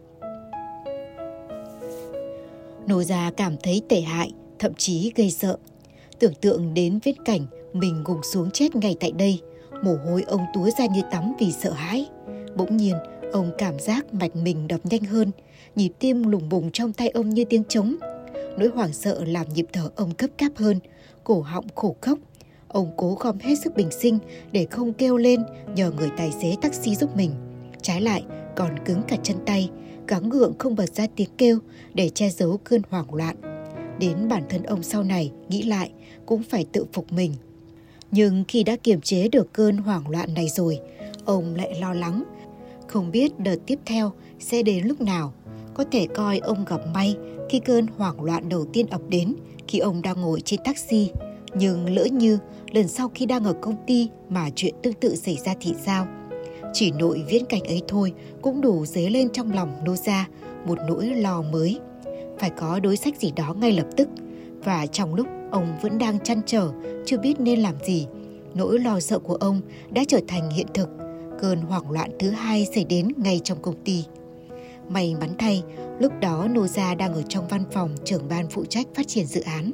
Noza cảm thấy tệ hại, thậm chí gây sợ. Tưởng tượng đến viễn cảnh mình gục xuống chết ngay tại đây, mồ hôi ông túa ra như tắm vì sợ hãi. Bỗng nhiên, ông cảm giác mạch mình đập nhanh hơn, nhịp tim lùng bùng trong tay ông như tiếng trống. Nỗi hoảng sợ làm nhịp thở ông gấp gáp hơn, cổ họng khổ khóc. Ông cố gom hết sức bình sinh để không kêu lên nhờ người tài xế taxi giúp mình. Trái lại, còn cứng cả chân tay, gắng gượng không bật ra tiếng kêu để che giấu cơn hoảng loạn. Đến bản thân ông sau này nghĩ lại cũng phải tự phục mình. Nhưng khi đã kiềm chế được cơn hoảng loạn này rồi, ông lại lo lắng. Không biết đợt tiếp theo sẽ đến lúc nào. Có thể coi ông gặp may khi cơn hoảng loạn đầu tiên ập đến khi ông đang ngồi trên taxi. Nhưng lỡ như lần sau khi đang ở công ty mà chuyện tương tự xảy ra thì sao? Chỉ nội viễn cảnh ấy thôi cũng đủ dấy lên trong lòng Noza một nỗi lo mới. Phải có đối sách gì đó ngay lập tức. Và trong lúc ông vẫn đang trăn trở, chưa biết nên làm gì, nỗi lo sợ của ông đã trở thành hiện thực. Cơn hoảng loạn thứ hai xảy đến ngay trong công ty. May mắn thay, lúc đó Noza đang ở trong văn phòng trưởng ban phụ trách phát triển dự án.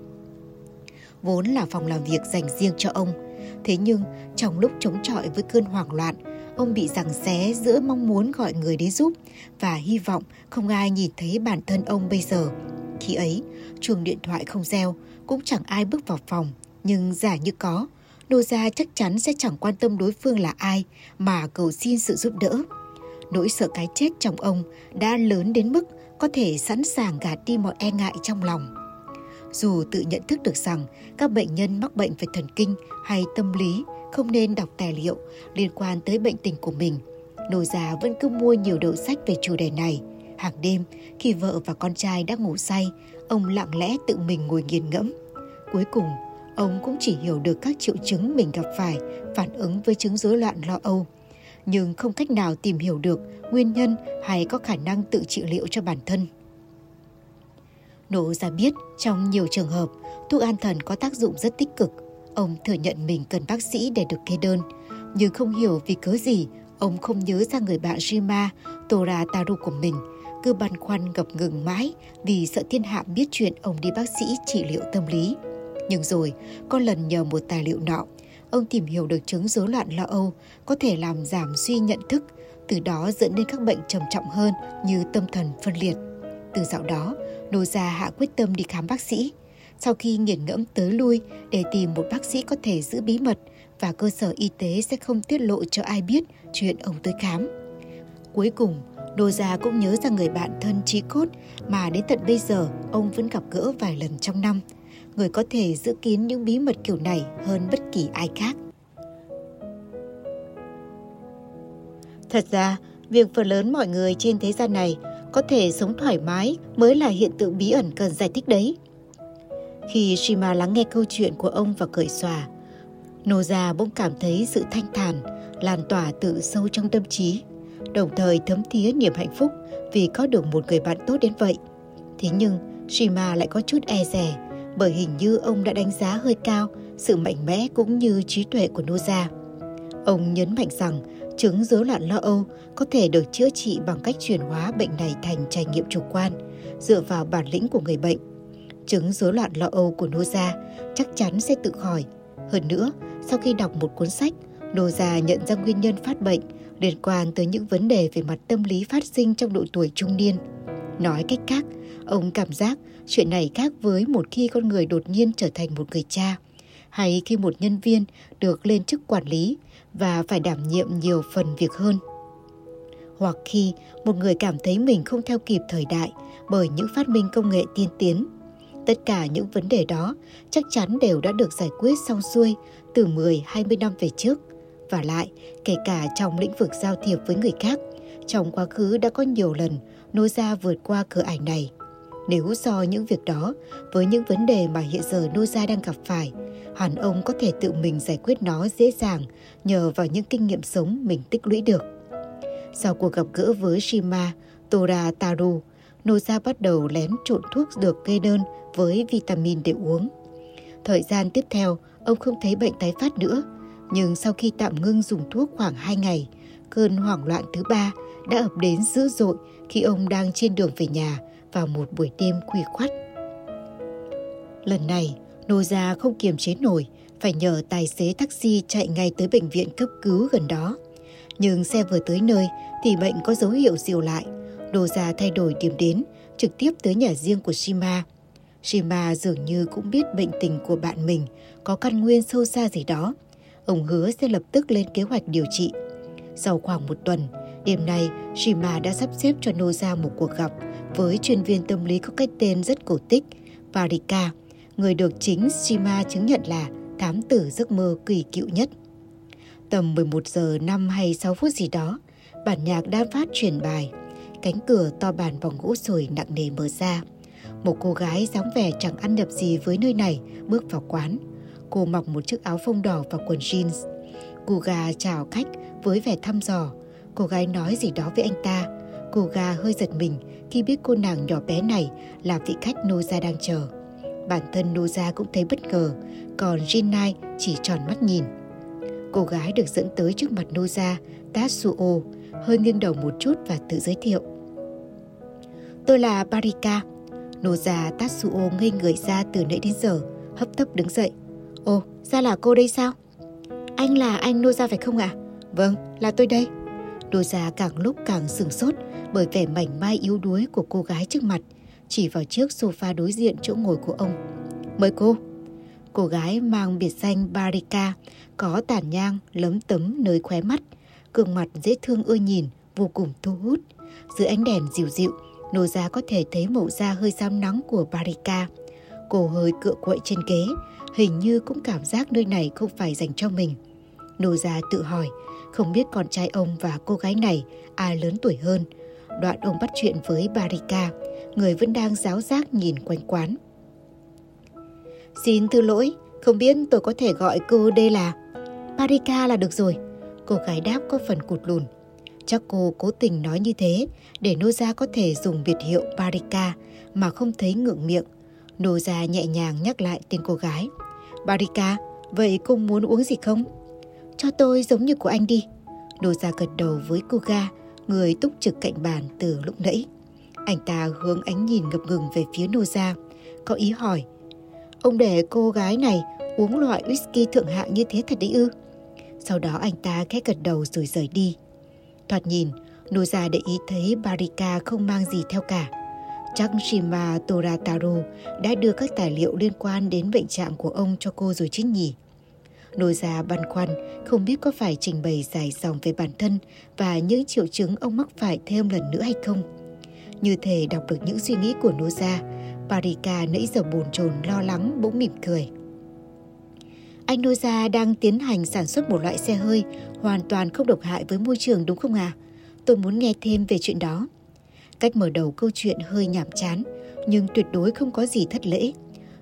Vốn là phòng làm việc dành riêng cho ông. Thế nhưng trong lúc chống chọi với cơn hoảng loạn, ông bị giằng xé giữa mong muốn gọi người đến giúp và hy vọng không ai nhìn thấy bản thân ông bây giờ. Khi ấy, chuông điện thoại không reo, cũng chẳng ai bước vào phòng. Nhưng giả như có, Noza chắc chắn sẽ chẳng quan tâm đối phương là ai mà cầu xin sự giúp đỡ. Nỗi sợ cái chết trong ông đã lớn đến mức có thể sẵn sàng gạt đi mọi e ngại trong lòng. Dù tự nhận thức được rằng các bệnh nhân mắc bệnh về thần kinh hay tâm lý không nên đọc tài liệu liên quan tới bệnh tình của mình, Noza vẫn cứ mua nhiều đầu sách về chủ đề này. Hàng đêm, khi vợ và con trai đã ngủ say, ông lặng lẽ tự mình ngồi nghiền ngẫm. Cuối cùng, ông cũng chỉ hiểu được các triệu chứng mình gặp phải phản ứng với chứng rối loạn lo âu, nhưng không cách nào tìm hiểu được nguyên nhân hay có khả năng tự trị liệu cho bản thân. Noza biết trong nhiều trường hợp, thuốc an thần có tác dụng rất tích cực. Ông thừa nhận mình cần bác sĩ để được kê đơn, nhưng không hiểu vì cớ gì ông không nhớ ra người bạn Shima Torataru của mình, cứ băn khoăn ngập ngừng mãi vì sợ thiên hạ biết chuyện ông đi bác sĩ trị liệu tâm lý. Nhưng rồi, có lần nhờ một tài liệu nọ, ông tìm hiểu được chứng rối loạn lo âu có thể làm giảm suy nhận thức, từ đó dẫn đến các bệnh trầm trọng hơn như tâm thần phân liệt. Từ dạo đó, Noza hạ quyết tâm đi khám bác sĩ. Sau khi nghiền ngẫm tới lui để tìm một bác sĩ có thể giữ bí mật và cơ sở y tế sẽ không tiết lộ cho ai biết chuyện ông tới khám. Cuối cùng, Noza cũng nhớ ra người bạn thân chí cốt mà đến tận bây giờ ông vẫn gặp gỡ vài lần trong năm, người có thể giữ kín những bí mật kiểu này hơn bất kỳ ai khác. Thật ra, việc phần lớn mọi người trên thế gian này có thể sống thoải mái mới là hiện tượng bí ẩn cần giải thích đấy. Khi Shima lắng nghe câu chuyện của ông và cười xòa, Noza bỗng cảm thấy sự thanh thản lan tỏa từ sâu trong tâm trí, đồng thời thấm thía niềm hạnh phúc vì có được một người bạn tốt đến vậy. Thế nhưng Shima lại có chút e dè, bởi hình như ông đã đánh giá hơi cao sự mạnh mẽ cũng như trí tuệ của Noza. Ông nhấn mạnh rằng chứng rối loạn lo âu có thể được chữa trị bằng cách chuyển hóa bệnh này thành trải nghiệm chủ quan, dựa vào bản lĩnh của người bệnh. Chứng rối loạn lo âu của Noza chắc chắn sẽ tự khỏi. Hơn nữa, sau khi đọc một cuốn sách, Noza nhận ra nguyên nhân phát bệnh liên quan tới những vấn đề về mặt tâm lý phát sinh trong độ tuổi trung niên. Nói cách khác, ông cảm giác chuyện này khác với một khi con người đột nhiên trở thành một người cha, hay khi một nhân viên được lên chức quản lý và phải đảm nhiệm nhiều phần việc hơn. Hoặc khi một người cảm thấy mình không theo kịp thời đại bởi những phát minh công nghệ tiên tiến. Tất cả những vấn đề đó chắc chắn đều đã được giải quyết xong xuôi từ mười đến hai mươi năm về trước. Và lại, kể cả trong lĩnh vực giao thiệp với người khác, trong quá khứ đã có nhiều lần Noza vượt qua cửa ải này. Nếu so những việc đó với những vấn đề mà hiện giờ Noza đang gặp phải, hẳn ông có thể tự mình giải quyết nó dễ dàng nhờ vào những kinh nghiệm sống mình tích lũy được. Sau cuộc gặp gỡ với Shima Torataru, Noza bắt đầu lén trộn thuốc được kê đơn với vitamin để uống. Thời gian tiếp theo, ông không thấy bệnh tái phát nữa. Nhưng sau khi tạm ngưng dùng thuốc khoảng hai ngày, cơn hoảng loạn thứ ba đã ập đến dữ dội khi ông đang trên đường về nhà vào một buổi đêm khuya khoắt. Lần này, Noza không kiềm chế nổi, phải nhờ tài xế taxi chạy ngay tới bệnh viện cấp cứu gần đó. Nhưng xe vừa tới nơi thì bệnh có dấu hiệu dịu lại. Noza thay đổi điểm đến, trực tiếp tới nhà riêng của Shima. Shima dường như cũng biết bệnh tình của bạn mình có căn nguyên sâu xa gì đó. Ông hứa sẽ lập tức lên kế hoạch điều trị. Sau khoảng một tuần, đêm nay Shima đã sắp xếp cho Noza một cuộc gặp với chuyên viên tâm lý có cái tên rất cổ tích, Parika, người được chính Shima chứng nhận là thám tử giấc mơ kỳ cựu nhất. Tầm mười một giờ năm hay sáu phút gì đó, bản nhạc đã phát truyền bài. Cánh cửa to bản bằng gỗ sồi nặng nề mở ra. Một cô gái dáng vẻ chẳng ăn nhập gì với nơi này bước vào quán. Cô mặc một chiếc áo phông đỏ và quần jeans. Kuga chào khách với vẻ thăm dò. Cô gái nói gì đó với anh ta. Kuga hơi giật mình khi biết cô nàng nhỏ bé này là vị khách Noza đang chờ. Bản thân Noza cũng thấy bất ngờ, còn Jinai chỉ tròn mắt nhìn. Cô gái được dẫn tới trước mặt Noza, Tatsuo, hơi nghiêng đầu một chút và tự giới thiệu. Tôi là Parika. Noza Tatsuo ngây người ra từ nãy đến giờ, hấp tấp đứng dậy. Ồ, ra là cô đây sao? Anh là anh Noza phải không ạ? À? Vâng, là tôi đây. Noza càng lúc càng sửng sốt bởi vẻ mảnh mai yếu đuối của cô gái trước mặt, chỉ vào chiếc sofa đối diện chỗ ngồi của ông. Mời cô. Cô gái mang biệt danh Parika, có tàn nhang lấm tấm nơi khóe mắt, gương mặt dễ thương ưa nhìn, vô cùng thu hút. Dưới ánh đèn dịu dịu, Noza có thể thấy màu da hơi xám nắng của Parika. Cô hơi cựa quậy trên ghế, hình như cũng cảm giác nơi này không phải dành cho mình. Noza tự hỏi, không biết con trai ông và cô gái này ai lớn tuổi hơn. Đoạn ông bắt chuyện với Parika, người vẫn đang giáo giác nhìn quanh quán. Xin thứ lỗi, không biết tôi có thể gọi cô đây là... Parika là được rồi. Cô gái đáp có phần cụt lùn. Chắc cô cố tình nói như thế để Noza có thể dùng biệt hiệu Parika mà không thấy ngượng miệng. Noza nhẹ nhàng nhắc lại tên cô gái. Parika, vậy cô muốn uống gì không? Cho tôi giống như của anh đi. Noza gật đầu với Kuga, người túc trực cạnh bàn từ lúc nãy. Anh ta hướng ánh nhìn ngập ngừng về phía Noza, có ý hỏi. Ông để cô gái này uống loại whisky thượng hạng như thế thật đấy ư? Sau đó anh ta khẽ gật đầu rồi rời đi. Thoạt nhìn, Noza để ý thấy Parika không mang gì theo cả. Chắc Shima Torataru đã đưa các tài liệu liên quan đến bệnh trạng của ông cho cô rồi chứ nhỉ? Noza băn khoăn không biết có phải trình bày dài dòng về bản thân và những triệu chứng ông mắc phải thêm lần nữa hay không. Như thể đọc được những suy nghĩ của Noza, Parika nãy giờ bồn chồn lo lắng bỗng mỉm cười. Anh Noza đang tiến hành sản xuất một loại xe hơi hoàn toàn không độc hại với môi trường đúng không à? Tôi muốn nghe thêm về chuyện đó. Cách mở đầu câu chuyện hơi nhàm chán, nhưng tuyệt đối không có gì thất lễ.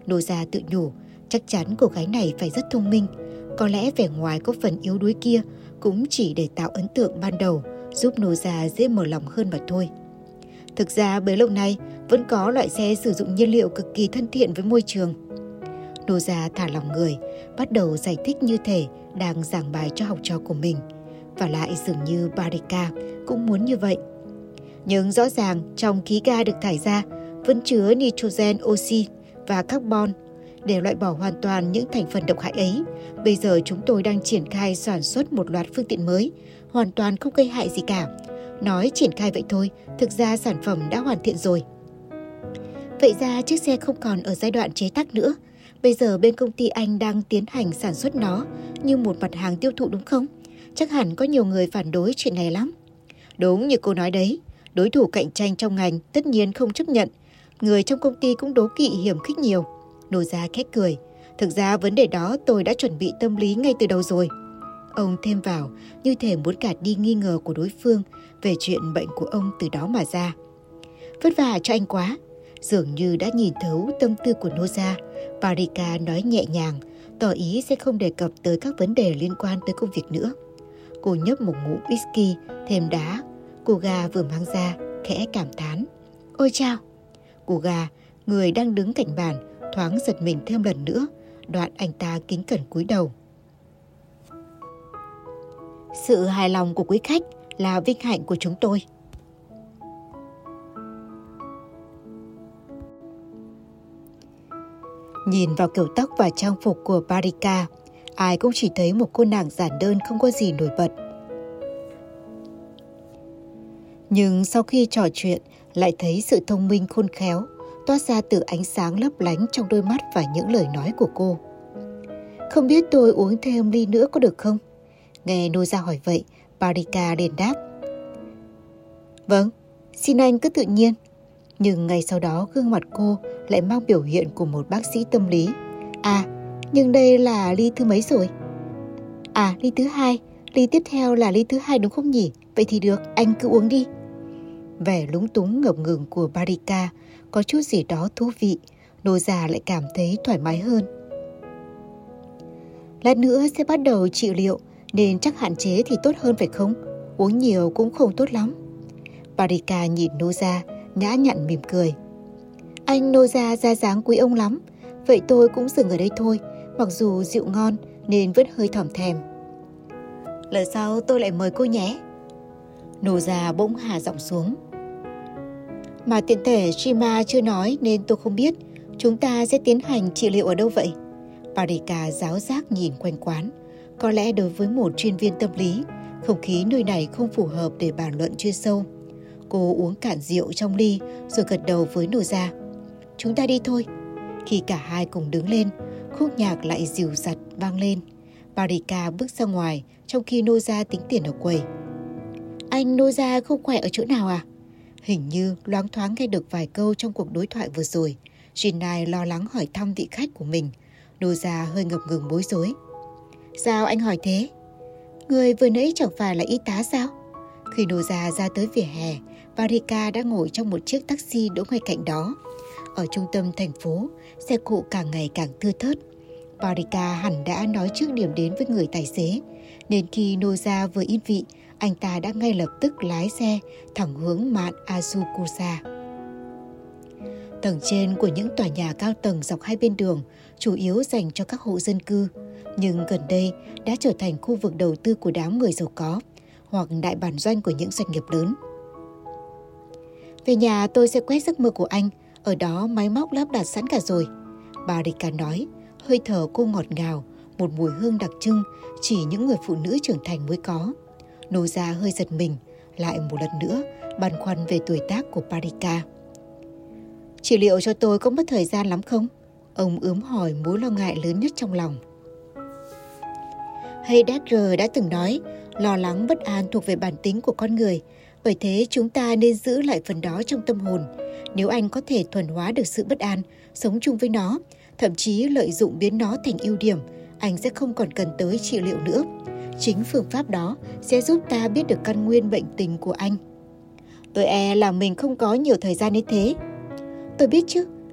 Noza tự nhủ, chắc chắn cô gái này phải rất thông minh. Có lẽ vẻ ngoài có phần yếu đuối kia cũng chỉ để tạo ấn tượng ban đầu, giúp Noza dễ mở lòng hơn mà thôi. Thực ra bấy lâu nay vẫn có loại xe sử dụng nhiên liệu cực kỳ thân thiện với môi trường. Noza thả lỏng người, bắt đầu giải thích như thể đang giảng bài cho học trò của mình. Và lại dường như Barika cũng muốn như vậy. Nhưng rõ ràng trong khí ga được thải ra vẫn chứa nitrogen, oxy và carbon. Để loại bỏ hoàn toàn những thành phần độc hại ấy, bây giờ chúng tôi đang triển khai sản xuất một loạt phương tiện mới, hoàn toàn không gây hại gì cả. Nói triển khai vậy thôi, thực ra sản phẩm đã hoàn thiện rồi. Vậy ra chiếc xe không còn ở giai đoạn chế tác nữa. Bây giờ bên công ty anh đang tiến hành sản xuất nó như một mặt hàng tiêu thụ đúng không? Chắc hẳn có nhiều người phản đối chuyện này lắm. Đúng như cô nói đấy, đối thủ cạnh tranh trong ngành tất nhiên không chấp nhận. Người trong công ty cũng đố kỵ hiểm khích nhiều. Noza khét cười. Thực ra vấn đề đó tôi đã chuẩn bị tâm lý ngay từ đầu rồi. Ông thêm vào như thể muốn gạt đi nghi ngờ của đối phương về chuyện bệnh của ông từ đó mà ra. Vất vả cho anh quá. Dường như đã nhìn thấu tâm tư của Noza, Barika nói nhẹ nhàng, tỏ ý sẽ không đề cập tới các vấn đề liên quan tới công việc nữa. Cô nhấp một ngụm whisky, thêm đá. Kuga vừa mang ra, khẽ cảm thán. Ôi chao! Kuga, người đang đứng cạnh bàn, thoáng giật mình thêm lần nữa. Đoạn anh ta kính cẩn cúi đầu. Sự hài lòng của quý khách là vinh hạnh của chúng tôi. Nhìn vào kiểu tóc và trang phục của Barika, ai cũng chỉ thấy một cô nàng giản đơn không có gì nổi bật. Nhưng sau khi trò chuyện, lại thấy sự thông minh khôn khéo, toát ra từ ánh sáng lấp lánh trong đôi mắt và những lời nói của cô. Không biết tôi uống thêm ly nữa có được không? Nghe Noza hỏi vậy, Barika liền đáp. Vâng, xin anh cứ tự nhiên. Nhưng ngay sau đó gương mặt cô lại mang biểu hiện của một bác sĩ tâm lý. À, nhưng đây là ly thứ mấy rồi? À, ly thứ hai. Ly tiếp theo là ly thứ hai đúng không nhỉ? Vậy thì được, anh cứ uống đi. Vẻ lúng túng ngập ngừng của Barika có chút gì đó thú vị. Noza lại cảm thấy thoải mái hơn. Lát nữa sẽ bắt đầu trị liệu, nên chắc hạn chế thì tốt hơn phải không? Uống nhiều cũng không tốt lắm. Barika nhìn Noza, nhã nhặn mỉm cười. Anh Noza ra dáng quý ông lắm. Vậy tôi cũng dừng ở đây thôi. Mặc dù rượu ngon nên vẫn hơi thòm thèm. Lần sau tôi lại mời cô nhé. Noza bỗng hạ giọng xuống. Mà tiện thể Shima chưa nói nên tôi không biết. Chúng ta sẽ tiến hành trị liệu ở đâu vậy? Barika giáo giác nhìn quanh quán. Có lẽ đối với một chuyên viên tâm lý, không khí nơi này không phù hợp để bàn luận chuyên sâu. Cô uống cạn rượu trong ly rồi gật đầu với Noza. Chúng ta đi thôi. Khi cả hai cùng đứng lên, khúc nhạc lại dịu dặt vang lên. Barika bước ra ngoài trong khi Noza tính tiền ở quầy. Anh Noza không khỏe ở chỗ nào à? Hình như loáng thoáng nghe được vài câu trong cuộc đối thoại vừa rồi. Jinai lo lắng hỏi thăm vị khách của mình. Noza hơi ngập ngừng bối rối. Sao anh hỏi thế? Người vừa nãy chẳng phải là y tá sao? Khi Noza ra tới vỉa hè, Barika đã ngồi trong một chiếc taxi đỗ ngay cạnh đó. Ở trung tâm thành phố, xe cộ càng ngày càng thưa thớt. Barika hẳn đã nói trước điểm đến với người tài xế, nên khi Noza vừa yên vị, anh ta đã ngay lập tức lái xe thẳng hướng mạn Azukusa. Tầng trên của những tòa nhà cao tầng dọc hai bên đường chủ yếu dành cho các hộ dân cư, nhưng gần đây đã trở thành khu vực đầu tư của đám người giàu có hoặc đại bản doanh của những doanh nghiệp lớn. Về nhà tôi sẽ quét giấc mơ của anh, ở đó máy móc lắp đặt sẵn cả rồi. Barika nói, hơi thở cô ngọt ngào, một mùi hương đặc trưng chỉ những người phụ nữ trưởng thành mới có. Noza hơi giật mình, lại một lần nữa băn khoăn về tuổi tác của Barika. Trị liệu cho tôi có mất thời gian lắm không? Ông ướm hỏi mối lo ngại lớn nhất trong lòng. Heidegger đã từng nói, lo lắng bất an thuộc về bản tính của con người. Bởi thế chúng ta nên giữ lại phần đó trong tâm hồn. Nếu anh có thể thuần hóa được sự bất an, sống chung với nó, thậm chí lợi dụng biến nó thành ưu điểm, anh sẽ không còn cần tới trị liệu nữa. Chính phương pháp đó sẽ giúp ta biết được căn nguyên bệnh tình của anh. Tôi e là mình không có nhiều thời gian đến thế. Tôi biết chứ,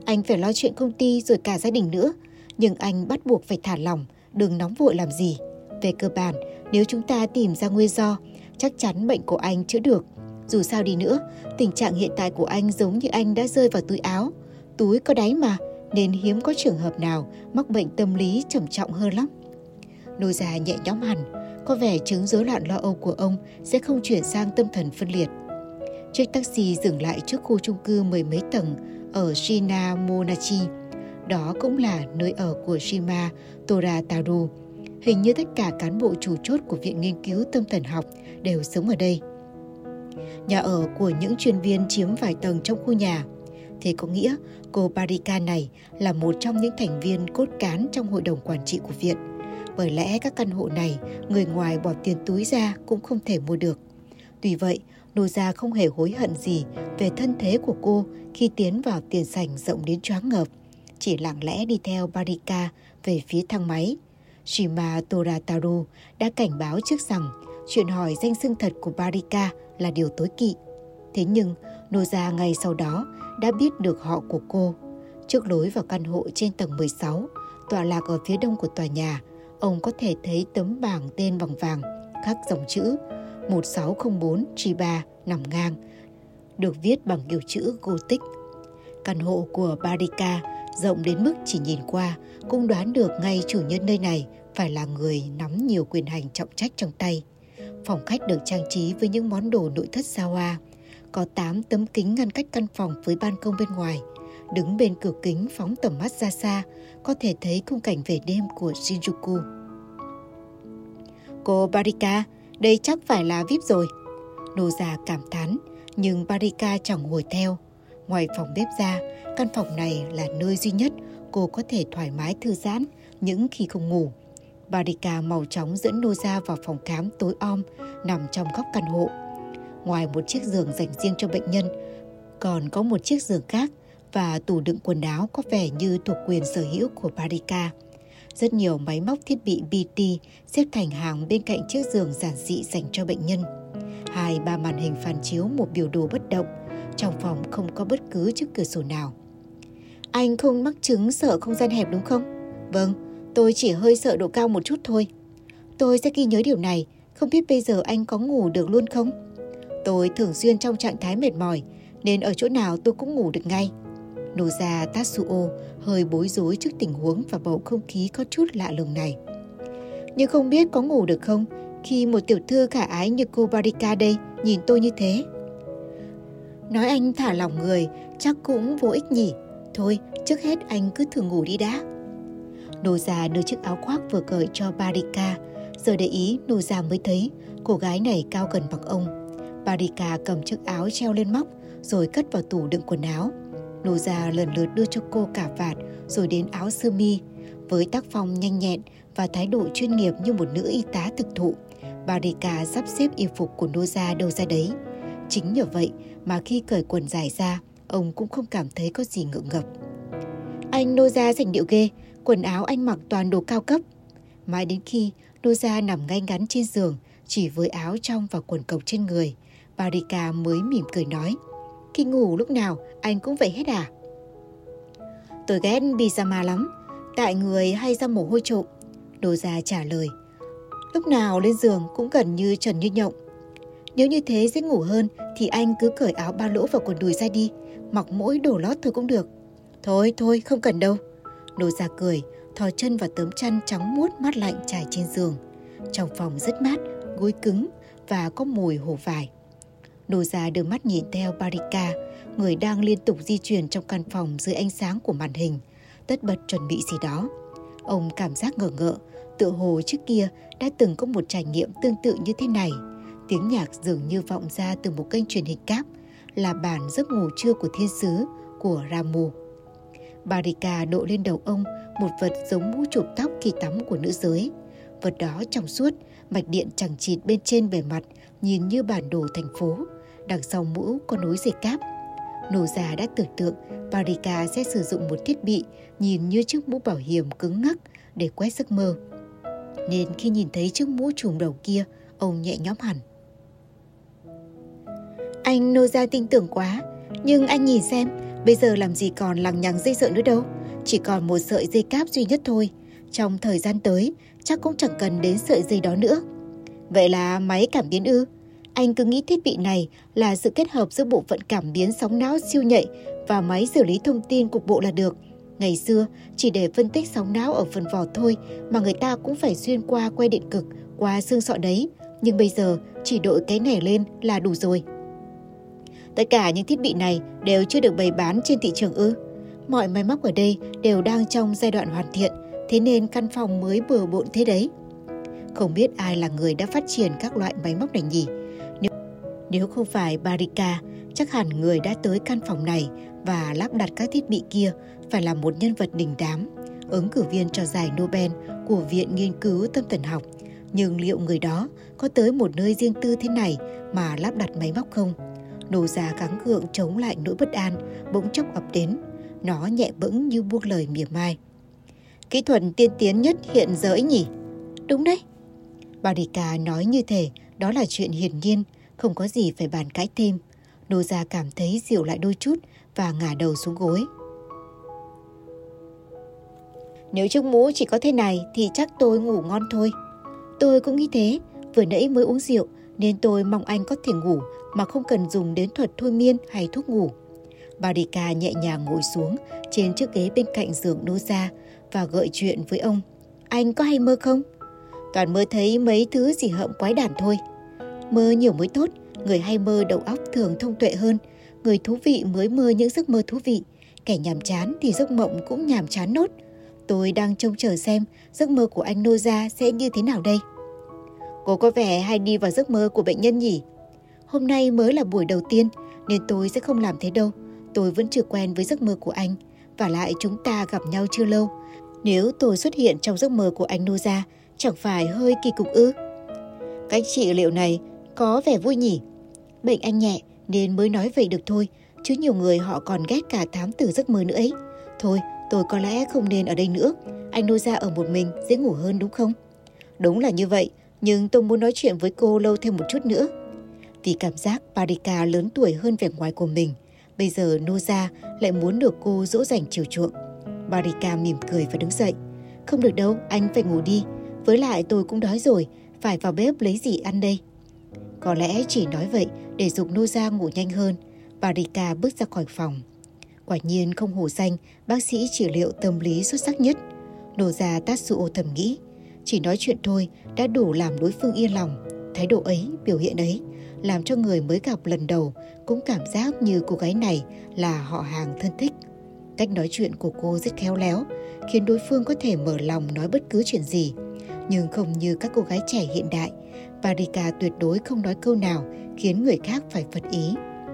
Anh phải lo chuyện công ty rồi cả gia đình nữa. Nhưng anh bắt buộc phải thả lỏng, đừng nóng vội làm gì. Về cơ bản, nếu chúng ta tìm ra nguyên do, chắc chắn bệnh của anh chữa được. Dù sao đi nữa, tình trạng hiện tại của anh giống như anh đã rơi vào túi áo. Túi có đáy mà, nên hiếm có trường hợp nào mắc bệnh tâm lý trầm trọng hơn lắm. Noza nhẹ nhõm hẳn, có vẻ chứng rối loạn lo âu của ông sẽ không chuyển sang tâm thần phân liệt. Chiếc taxi dừng lại trước khu chung cư mười mấy tầng ở Shinamonachi. Đó cũng là nơi ở của Shima Torataru. Hình như tất cả cán bộ chủ chốt của Viện Nghiên cứu Tâm thần học đều sống ở đây. Nhà ở của những chuyên viên chiếm vài tầng trong khu nhà. Thế có nghĩa cô Barika này là một trong những thành viên cốt cán trong hội đồng quản trị của viện. Bởi lẽ các căn hộ này, người ngoài bỏ tiền túi ra cũng không thể mua được. Tuy vậy, Noza không hề hối hận gì về thân thế của cô khi tiến vào tiền sảnh rộng đến choáng ngợp. Chỉ lặng lẽ đi theo Barika về phía thang máy. Shima Torataru đã cảnh báo trước rằng chuyện hỏi danh xưng thật của Barika là điều tối kỵ. Thế nhưng, Noza ngay sau đó đã biết được họ của cô. Trước lối vào căn hộ trên tầng mười sáu, tọa lạc ở phía đông của tòa nhà, ông có thể thấy tấm bảng tên bằng vàng khắc dòng chữ một sáu không bốn Chiba nằm ngang, được viết bằng kiểu chữ Gothic. Căn hộ của Barika rộng đến mức chỉ nhìn qua cũng đoán được ngay chủ nhân nơi này phải là người nắm nhiều quyền hành trọng trách trong tay. Phòng khách được trang trí với những món đồ nội thất xa hoa. Có tám tấm kính ngăn cách căn phòng với ban công bên ngoài. Đứng bên cửa kính phóng tầm mắt ra xa, có thể thấy khung cảnh về đêm của Shinjuku. Cô Barika, đây chắc phải là vi ai pi rồi. Noza cảm thán, nhưng Barika chẳng hồi theo. Ngoài phòng bếp ra, căn phòng này là nơi duy nhất cô có thể thoải mái thư giãn những khi không ngủ. Barika mau chóng dẫn Noza vào phòng khám tối om nằm trong góc căn hộ. Ngoài một chiếc giường dành riêng cho bệnh nhân, còn có một chiếc giường khác và tủ đựng quần áo có vẻ như thuộc quyền sở hữu của Barika. Rất nhiều máy móc thiết bị bê tê xếp thành hàng bên cạnh chiếc giường giản dị dành cho bệnh nhân. Hai ba màn hình phản chiếu một biểu đồ bất động. Trong phòng không có bất cứ chiếc cửa sổ nào. Anh không mắc chứng sợ không gian hẹp đúng không? Vâng, tôi chỉ hơi sợ độ cao một chút thôi. Tôi sẽ ghi nhớ điều này. Không biết bây giờ anh có ngủ được luôn không? Tôi thường xuyên trong trạng thái mệt mỏi, nên ở chỗ nào tôi cũng ngủ được ngay. Noza Tatsuo hơi bối rối trước tình huống và bầu không khí có chút lạ lùng này. Nhưng không biết có ngủ được không khi một tiểu thư khả ái như cô Barika đây nhìn tôi như thế? Nói anh thả lỏng người chắc cũng vô ích nhỉ. Thôi, trước hết anh cứ thử ngủ đi đã. Noza đưa chiếc áo khoác vừa cởi cho Barika. Giờ để ý, Noza mới thấy cô gái này cao gần bằng ông. Barika cầm chiếc áo treo lên móc rồi cất vào tủ đựng quần áo. Noza lần lượt đưa cho cô cả vạt rồi đến áo sơ mi. Với tác phong nhanh nhẹn và thái độ chuyên nghiệp như một nữ y tá thực thụ, Barika sắp xếp y phục của Noza đâu ra đấy. Chính nhờ vậy mà khi cởi quần dài ra, ông cũng không cảm thấy có gì ngượng ngập. Anh Noza sành điệu ghê, quần áo anh mặc toàn đồ cao cấp. Mãi đến khi Noza nằm ngay ngắn trên giường, chỉ với áo trong và quần cộc trên người, Barika mới mỉm cười nói, khi ngủ lúc nào anh cũng vậy hết à? Tôi ghét pyjama lắm, tại người hay ra mồ hôi trộm. Noza trả lời, lúc nào lên giường cũng gần như trần như nhộng. Nếu như thế dễ ngủ hơn thì anh cứ cởi áo ba lỗ và quần đùi ra đi, mặc mỗi đồ lót thôi cũng được. Thôi thôi không cần đâu. Noza cười, thò chân vào tấm chăn trắng muốt mát lạnh trải trên giường. Trong phòng rất mát, gối cứng và có mùi hổ vải. Noza đưa mắt nhìn theo Barika, người đang liên tục di chuyển trong căn phòng dưới ánh sáng của màn hình, tất bật chuẩn bị gì đó. Ông cảm giác ngờ ngợ, tựa hồ trước kia đã từng có một trải nghiệm tương tự như thế này. Tiếng nhạc dường như vọng ra từ một kênh truyền hình cáp, là bản giấc ngủ trưa của thiên sứ của Ramu. Barika đội lên đầu ông một vật giống mũ chụp tóc khi tắm của nữ giới. Vật đó trong suốt, mạch điện chằng chịt bên trên bề mặt nhìn như bản đồ thành phố. Đằng sau mũ có nối dây cáp. Noza đã tưởng tượng Barika sẽ sử dụng một thiết bị nhìn như chiếc mũ bảo hiểm cứng ngắc để quét giấc mơ. Nên khi nhìn thấy chiếc mũ trùm đầu kia, ông nhẹ nhõm hẳn. Anh Noza tin tưởng quá, nhưng anh nhìn xem, Bây giờ làm gì còn lằng nhằng dây sợi nữa đâu, chỉ còn một sợi dây cáp duy nhất thôi. Trong thời gian tới, chắc cũng chẳng cần đến sợi dây đó nữa. Vậy là máy cảm biến ư? Anh cứ nghĩ thiết bị này là sự kết hợp giữa bộ phận cảm biến sóng não siêu nhạy và máy xử lý thông tin cục bộ là được. Ngày xưa, chỉ để phân tích sóng não ở phần vỏ thôi mà người ta cũng phải xuyên qua que điện cực, qua xương sọ đấy. Nhưng bây giờ, chỉ đội cái này lên là đủ rồi. Tất cả những thiết bị này đều chưa được bày bán trên thị trường ư? Mọi máy móc ở đây đều đang trong giai đoạn hoàn thiện, thế nên căn phòng mới bừa bộn thế đấy. Không biết ai là người đã phát triển các loại máy móc này nhỉ? Nếu, nếu không phải Barika, chắc hẳn người đã tới căn phòng này và lắp đặt các thiết bị kia phải là một nhân vật đình đám, ứng cử viên cho giải Nobel của Viện Nghiên cứu Tâm thần học. Nhưng liệu người đó có tới một nơi riêng tư thế này mà lắp đặt máy móc không? Nô già gắng gượng chống lại nỗi bất an bỗng chốc ập đến. Nó nhẹ bẫng như buông lời mỉa mai. Kỹ thuật tiên tiến nhất hiện giờ ấy nhỉ? Đúng đấy. Barika nói như thể đó là chuyện hiển nhiên, không có gì phải bàn cãi thêm. Nô già cảm thấy dịu lại đôi chút và ngả đầu xuống gối. Nếu chiếc mũ chỉ có thế này thì chắc tôi ngủ ngon thôi. Tôi cũng nghĩ thế, vừa nãy mới uống rượu nên tôi mong anh có thể ngủ mà không cần dùng đến thuật thôi miên hay thuốc ngủ. Barika nhẹ nhàng ngồi xuống trên chiếc ghế bên cạnh giường Nô gia và gợi chuyện với ông. Anh có hay mơ không? Toàn mơ thấy mấy thứ gì hậm quái đản thôi. Mơ nhiều mới tốt, người hay mơ đầu óc thường thông tuệ hơn. Người thú vị mới mơ những giấc mơ thú vị, kẻ nhàm chán thì giấc mộng cũng nhàm chán nốt. Tôi đang trông chờ xem giấc mơ của anh Nô gia sẽ như thế nào đây. Cô có vẻ hay đi vào giấc mơ của bệnh nhân nhỉ? Hôm nay mới là buổi đầu tiên nên tôi sẽ không làm thế đâu. Tôi vẫn chưa quen với giấc mơ của anh. Vả lại chúng ta gặp nhau chưa lâu. Nếu tôi xuất hiện trong giấc mơ của anh Nô gia, chẳng phải hơi kỳ cục ư? Cách trị liệu này có vẻ vui nhỉ? Bệnh anh nhẹ nên mới nói vậy được thôi, chứ nhiều người họ còn ghét cả thám tử giấc mơ nữa ấy. Thôi, tôi có lẽ không nên ở đây nữa. Anh Nô gia ở một mình dễ ngủ hơn đúng không? Đúng là như vậy, nhưng tôi muốn nói chuyện với cô lâu thêm một chút nữa. Vì cảm giác Barika lớn tuổi hơn vẻ ngoài của mình, bây giờ Nô gia lại muốn được cô dỗ dành chiều chuộng. Barika mỉm cười và đứng dậy. Không được đâu, anh phải ngủ đi. Với lại tôi cũng đói rồi, phải vào bếp lấy gì ăn đây. Có lẽ chỉ nói vậy để giục Nô gia ngủ nhanh hơn. Barika bước ra khỏi phòng. Quả nhiên không hổ danh bác sĩ trị liệu tâm lý xuất sắc nhất. Nô gia Tatsuo thầm nghĩ. Chỉ nói chuyện thôi đã đủ làm đối phương yên lòng. Thái độ ấy, biểu hiện ấy làm cho người mới gặp lần đầu cũng cảm giác như cô gái này là họ hàng thân thích. Cách nói chuyện của cô rất khéo léo, khiến đối phương có thể mở lòng nói bất cứ chuyện gì. Nhưng không như các cô gái trẻ hiện đại, Barika tuyệt đối không nói câu nào khiến người khác phải phật ý.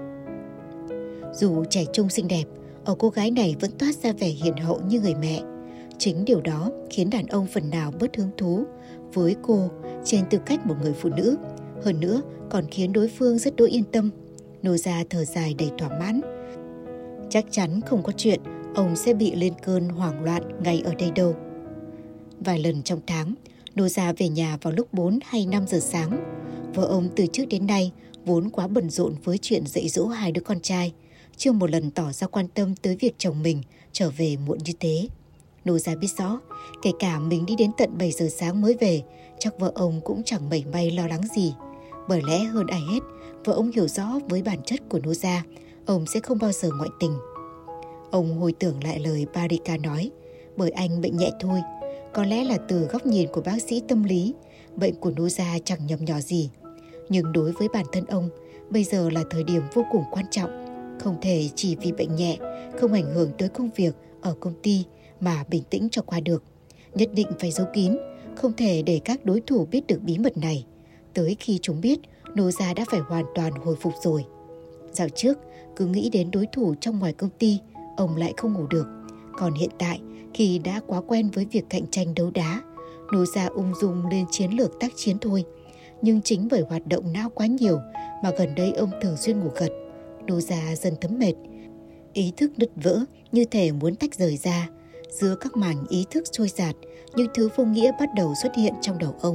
Dù trẻ trung xinh đẹp, ở cô gái này vẫn toát ra vẻ hiền hậu như người mẹ. Chính điều đó khiến đàn ông phần nào bớt hứng thú với cô trên tư cách một người phụ nữ. Hơn nữa còn khiến đối phương rất đỗi yên tâm. Nô gia thở dài đầy thỏa mãn. Chắc chắn không có chuyện ông sẽ bị lên cơn hoảng loạn ngay ở đây đâu. Vài lần trong tháng, Nô gia về nhà vào lúc bốn hay năm giờ sáng. Vợ ông từ trước đến nay vốn quá bận rộn với chuyện dạy dỗ hai đứa con trai, chưa một lần tỏ ra quan tâm tới việc chồng mình trở về muộn như thế. Nô gia biết rõ, kể cả mình đi đến tận bảy giờ sáng mới về, chắc vợ ông cũng chẳng mảy may lo lắng gì. Bởi lẽ hơn ai hết, vợ ông hiểu rõ với bản chất của Nô gia, ông sẽ không bao giờ ngoại tình. Ông hồi tưởng lại lời Barika nói, bởi anh bệnh nhẹ thôi. Có lẽ là từ góc nhìn của bác sĩ tâm lý, bệnh của Nô gia chẳng nhầm nhỏ gì. Nhưng đối với bản thân ông, bây giờ là thời điểm vô cùng quan trọng. Không thể chỉ vì bệnh nhẹ, không ảnh hưởng tới công việc ở công ty mà bình tĩnh cho qua được. Nhất định phải giấu kín, không thể để các đối thủ biết được bí mật này. Tới khi chúng biết, Nô gia đã phải hoàn toàn hồi phục rồi. Dạo trước, cứ nghĩ đến đối thủ trong ngoài công ty, ông lại không ngủ được. Còn hiện tại, khi đã quá quen với việc cạnh tranh đấu đá, Nô gia ung dung lên chiến lược tác chiến thôi. Nhưng chính bởi hoạt động não quá nhiều mà gần đây ông thường xuyên ngủ gật. Nô gia dần thấm mệt. Ý thức đứt vỡ như thể muốn tách rời ra. Giữa các mảnh ý thức trôi dạt, những thứ vô nghĩa bắt đầu xuất hiện trong đầu ông.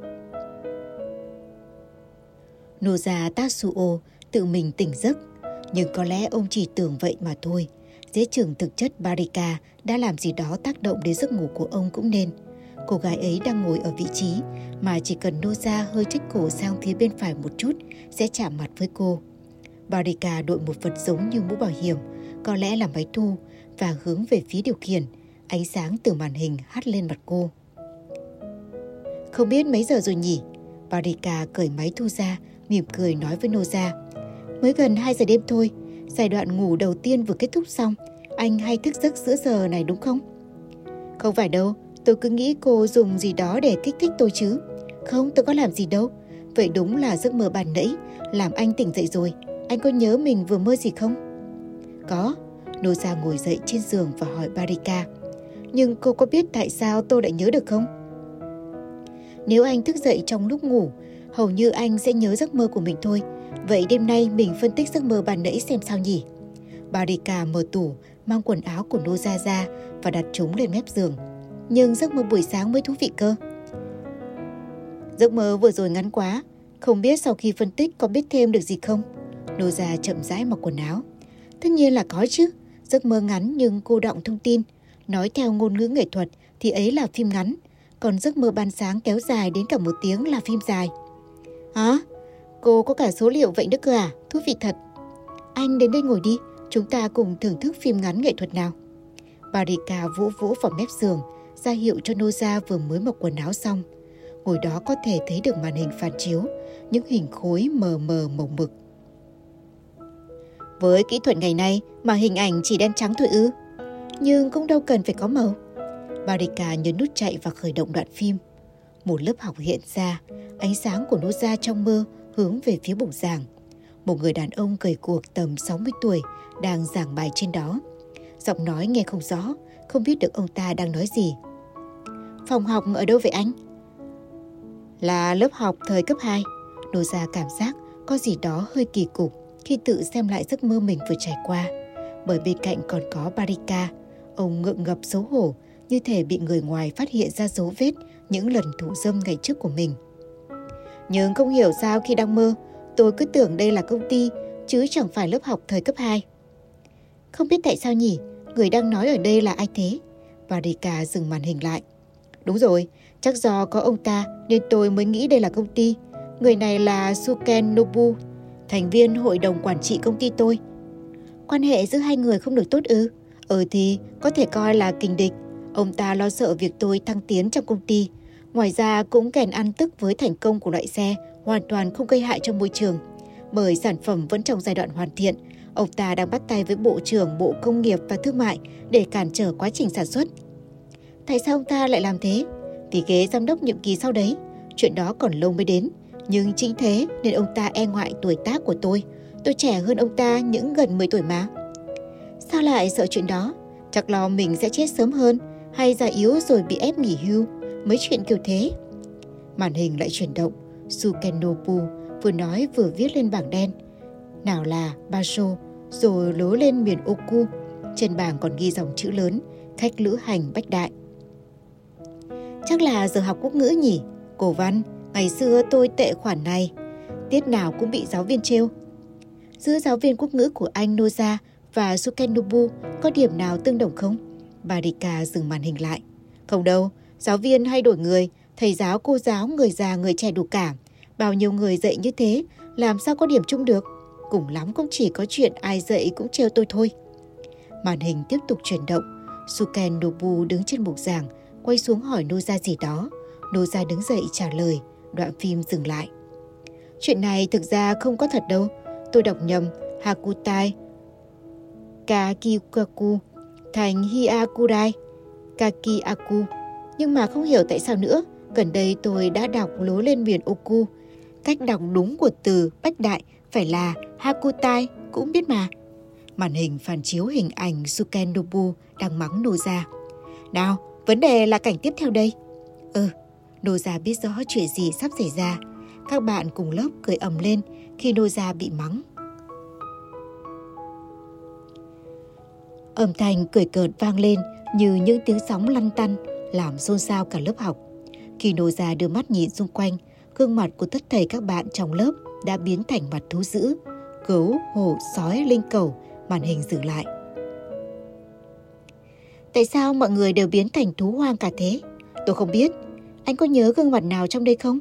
Nô gia Tatsuo tự mình tỉnh giấc. Nhưng có lẽ ông chỉ tưởng vậy mà thôi. Dễ chừng thực chất Barika đã làm gì đó tác động đến giấc ngủ của ông cũng nên. Cô gái ấy đang ngồi ở vị trí mà chỉ cần Noza hơi chếch cổ sang phía bên phải một chút sẽ chạm mặt với cô. Barika đội một vật giống như mũ bảo hiểm, có lẽ là máy thu, và hướng về phía điều khiển. Ánh sáng từ màn hình hắt lên mặt cô. Không biết mấy giờ rồi nhỉ? Barika cởi máy thu ra, mỉm cười nói với Noza. Mới gần hai giờ đêm thôi, giai đoạn ngủ đầu tiên vừa kết thúc xong. Anh hay thức giấc giữa giờ này đúng không? Không phải đâu, tôi cứ nghĩ cô dùng gì đó để kích thích tôi chứ. Không, tôi có làm gì đâu. Vậy đúng là giấc mơ ban nãy làm anh tỉnh dậy rồi. Anh có nhớ mình vừa mơ gì không? Có. Noza ngồi dậy trên giường và hỏi Barika. Nhưng cô có biết tại sao tôi lại nhớ được không? Nếu anh thức dậy trong lúc ngủ, hầu như anh sẽ nhớ giấc mơ của mình thôi. Vậy đêm nay mình phân tích giấc mơ ban nãy xem sao nhỉ? Barika mở tủ, mang quần áo của Noza ra và đặt chúng lên mép giường. Nhưng giấc mơ buổi sáng mới thú vị cơ. Giấc mơ vừa rồi ngắn quá, không biết sau khi phân tích có biết thêm được gì không? Noza chậm rãi mặc quần áo. Tất nhiên là có chứ, giấc mơ ngắn nhưng cô đọng thông tin. Nói theo ngôn ngữ nghệ thuật thì ấy là phim ngắn, còn giấc mơ ban sáng kéo dài đến cả một tiếng là phim dài. Hả? Cô có cả số liệu vậy nữa cơ à? Thú vị thật. Anh đến đây ngồi đi, chúng ta cùng thưởng thức phim ngắn nghệ thuật nào. Barika vỗ vỗ vào mép giường, ra hiệu cho Noza vừa mới mặc quần áo xong. Ngồi đó có thể thấy được màn hình phản chiếu, những hình khối mờ mờ màu mực. Với kỹ thuật ngày nay mà hình ảnh chỉ đen trắng thôi ư? Nhưng cũng đâu cần phải có màu. Barika nhấn nút chạy và khởi động đoạn phim. Một lớp học hiện ra, ánh sáng của Noza trong mơ hướng về phía bục giảng. Một người đàn ông gầy guộc tầm sáu mươi tuổi đang giảng bài trên đó. Giọng nói nghe không rõ, không biết được ông ta đang nói gì. Phòng học ở đâu vậy anh? Là lớp học thời cấp hai. Noza cảm giác có gì đó hơi kỳ cục khi tự xem lại giấc mơ mình vừa trải qua. Bởi bên cạnh còn có Barika, ông ngượng ngập xấu hổ, như thể bị người ngoài phát hiện ra dấu vết những lần thủ dâm ngày trước của mình. Nhưng không hiểu sao khi đang mơ, tôi cứ tưởng đây là công ty, chứ chẳng phải lớp học thời cấp hai. Không biết tại sao nhỉ, người đang nói ở đây là ai thế? Barika dừng màn hình lại. Đúng rồi, chắc do có ông ta nên tôi mới nghĩ đây là công ty. Người này là Suken Nobu, thành viên hội đồng quản trị công ty tôi. Quan hệ giữa hai người không được tốt ư? Ừ thì có thể coi là kình địch. Ông ta lo sợ việc tôi thăng tiến trong công ty. Ngoài ra cũng kèn ăn tức với thành công của loại xe hoàn toàn không gây hại cho môi trường. Bởi sản phẩm vẫn trong giai đoạn hoàn thiện, ông ta đang bắt tay với Bộ trưởng Bộ Công nghiệp và Thương mại để cản trở quá trình sản xuất. Tại sao ông ta lại làm thế? Vì ghế giám đốc nhiệm kỳ sau đấy. Chuyện đó còn lâu mới đến. Nhưng chính thế nên ông ta e ngại tuổi tác của tôi. Tôi trẻ hơn ông ta những gần mười tuổi mà. Sao lại sợ chuyện đó? Chắc lo mình sẽ chết sớm hơn, hay già yếu rồi bị ép nghỉ hưu. Mấy chuyện kiểu thế. Màn hình lại chuyển động. Sukenobu vừa nói vừa viết lên bảng đen. Nào là Basho, rồi lố lên miền Oku. Trên bảng còn ghi dòng chữ lớn: khách lữ hành Bách Đại. Chắc là giờ học quốc ngữ nhỉ? Cổ văn, ngày xưa tôi tệ khoản này. Tiết nào cũng bị giáo viên trêu. Giữa giáo viên quốc ngữ của anh Noza và Sukenobu có điểm nào tương đồng không? Barika dừng màn hình lại. Không đâu, giáo viên hay đổi người, thầy giáo, cô giáo, người già, người trẻ đủ cả. Bao nhiêu người dạy như thế, làm sao có điểm chung được? Cùng lắm cũng chỉ có chuyện ai dạy cũng trêu tôi thôi. Màn hình tiếp tục chuyển động. Sukenobu đứng trên bục giảng, quay xuống hỏi Noza gì đó. Noza đứng dậy trả lời, đoạn phim dừng lại. Chuyện này thực ra không có thật đâu. Tôi đọc nhầm Hakutai Kakikaku thành Hyakurai Kakiaku. Nhưng mà không hiểu tại sao nữa. Gần đây tôi đã đọc lố lên miền Oku. Cách đọc đúng của từ Bách Đại phải là Hakutai, cũng biết mà. Màn hình phản chiếu hình ảnh Sukenobu đang mắng Noza. Nào, vấn đề là cảnh tiếp theo đây. Ừ, Noza biết rõ chuyện gì sắp xảy ra. Các bạn cùng lớp cười ầm lên khi Noza bị mắng. Âm thanh cười cợt vang lên như những tiếng sóng lăn tăn, làm xôn xao cả lớp học. Khi Noza đưa mắt nhìn xung quanh, gương mặt của tất thảy các bạn trong lớp đã biến thành mặt thú dữ. gấu, hổ, sói, linh cầu, màn hình dừng lại. Tại sao mọi người đều biến thành thú hoang cả thế? Tôi không biết. Anh có nhớ gương mặt nào trong đây không?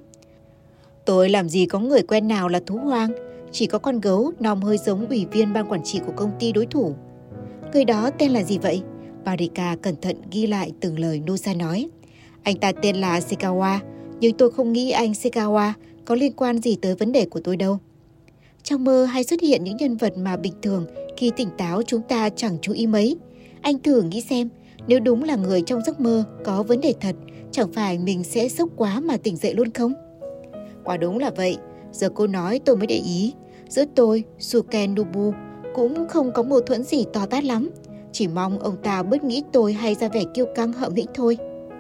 Tôi làm gì có người quen nào là thú hoang. Chỉ có con gấu nòm hơi giống ủy viên ban quản trị của công ty đối thủ. Người đó tên là gì vậy? Barika cẩn thận ghi lại từng lời Noza nói. Anh ta tên là Sekawa, nhưng tôi không nghĩ anh Sekawa có liên quan gì tới vấn đề của tôi đâu. Trong mơ hay xuất hiện những nhân vật mà bình thường khi tỉnh táo chúng ta chẳng chú ý mấy. Anh thử nghĩ xem, nếu đúng là người trong giấc mơ có vấn đề thật, chẳng phải mình sẽ sốc quá mà tỉnh dậy luôn không? Quả đúng là vậy, giờ cô nói tôi mới để ý. Giữa tôi, Sukenobu cũng không có mâu thuẫn gì to tát lắm. Chỉ mong ông ta bớt nghĩ tôi hay ra vẻ kiêu căng hậm hĩnh thôi.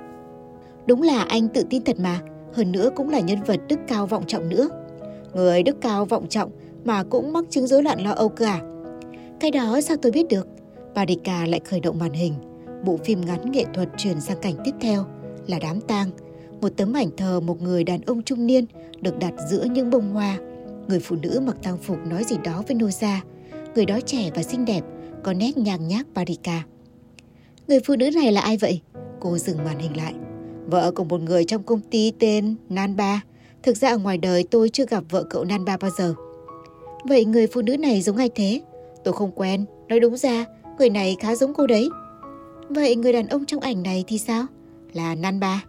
Đúng là anh tự tin thật mà, hơn nữa cũng là nhân vật đức cao vọng trọng nữa. Người đức cao vọng trọng mà cũng mắc chứng rối loạn lo âu cơ à? Cái đó sao tôi biết được? Barika lại khởi động màn hình. Bộ phim ngắn nghệ thuật chuyển sang cảnh tiếp theo là đám tang. Một tấm ảnh thờ một người đàn ông trung niên được đặt giữa những bông hoa. Người phụ nữ mặc tang phục nói gì đó với Noza. Người đó trẻ và xinh đẹp, có nét nhang nhác Barika. Người phụ nữ này là ai vậy? Cô dừng màn hình lại. Vợ của một người trong công ty tên Nanba. Thực ra ở ngoài đời tôi chưa gặp vợ cậu Nanba bao giờ. Vậy người phụ nữ này giống ai thế? Tôi không quen, nói đúng ra người này khá giống cô đấy. Vậy người đàn ông trong ảnh này thì sao? Là Nanba.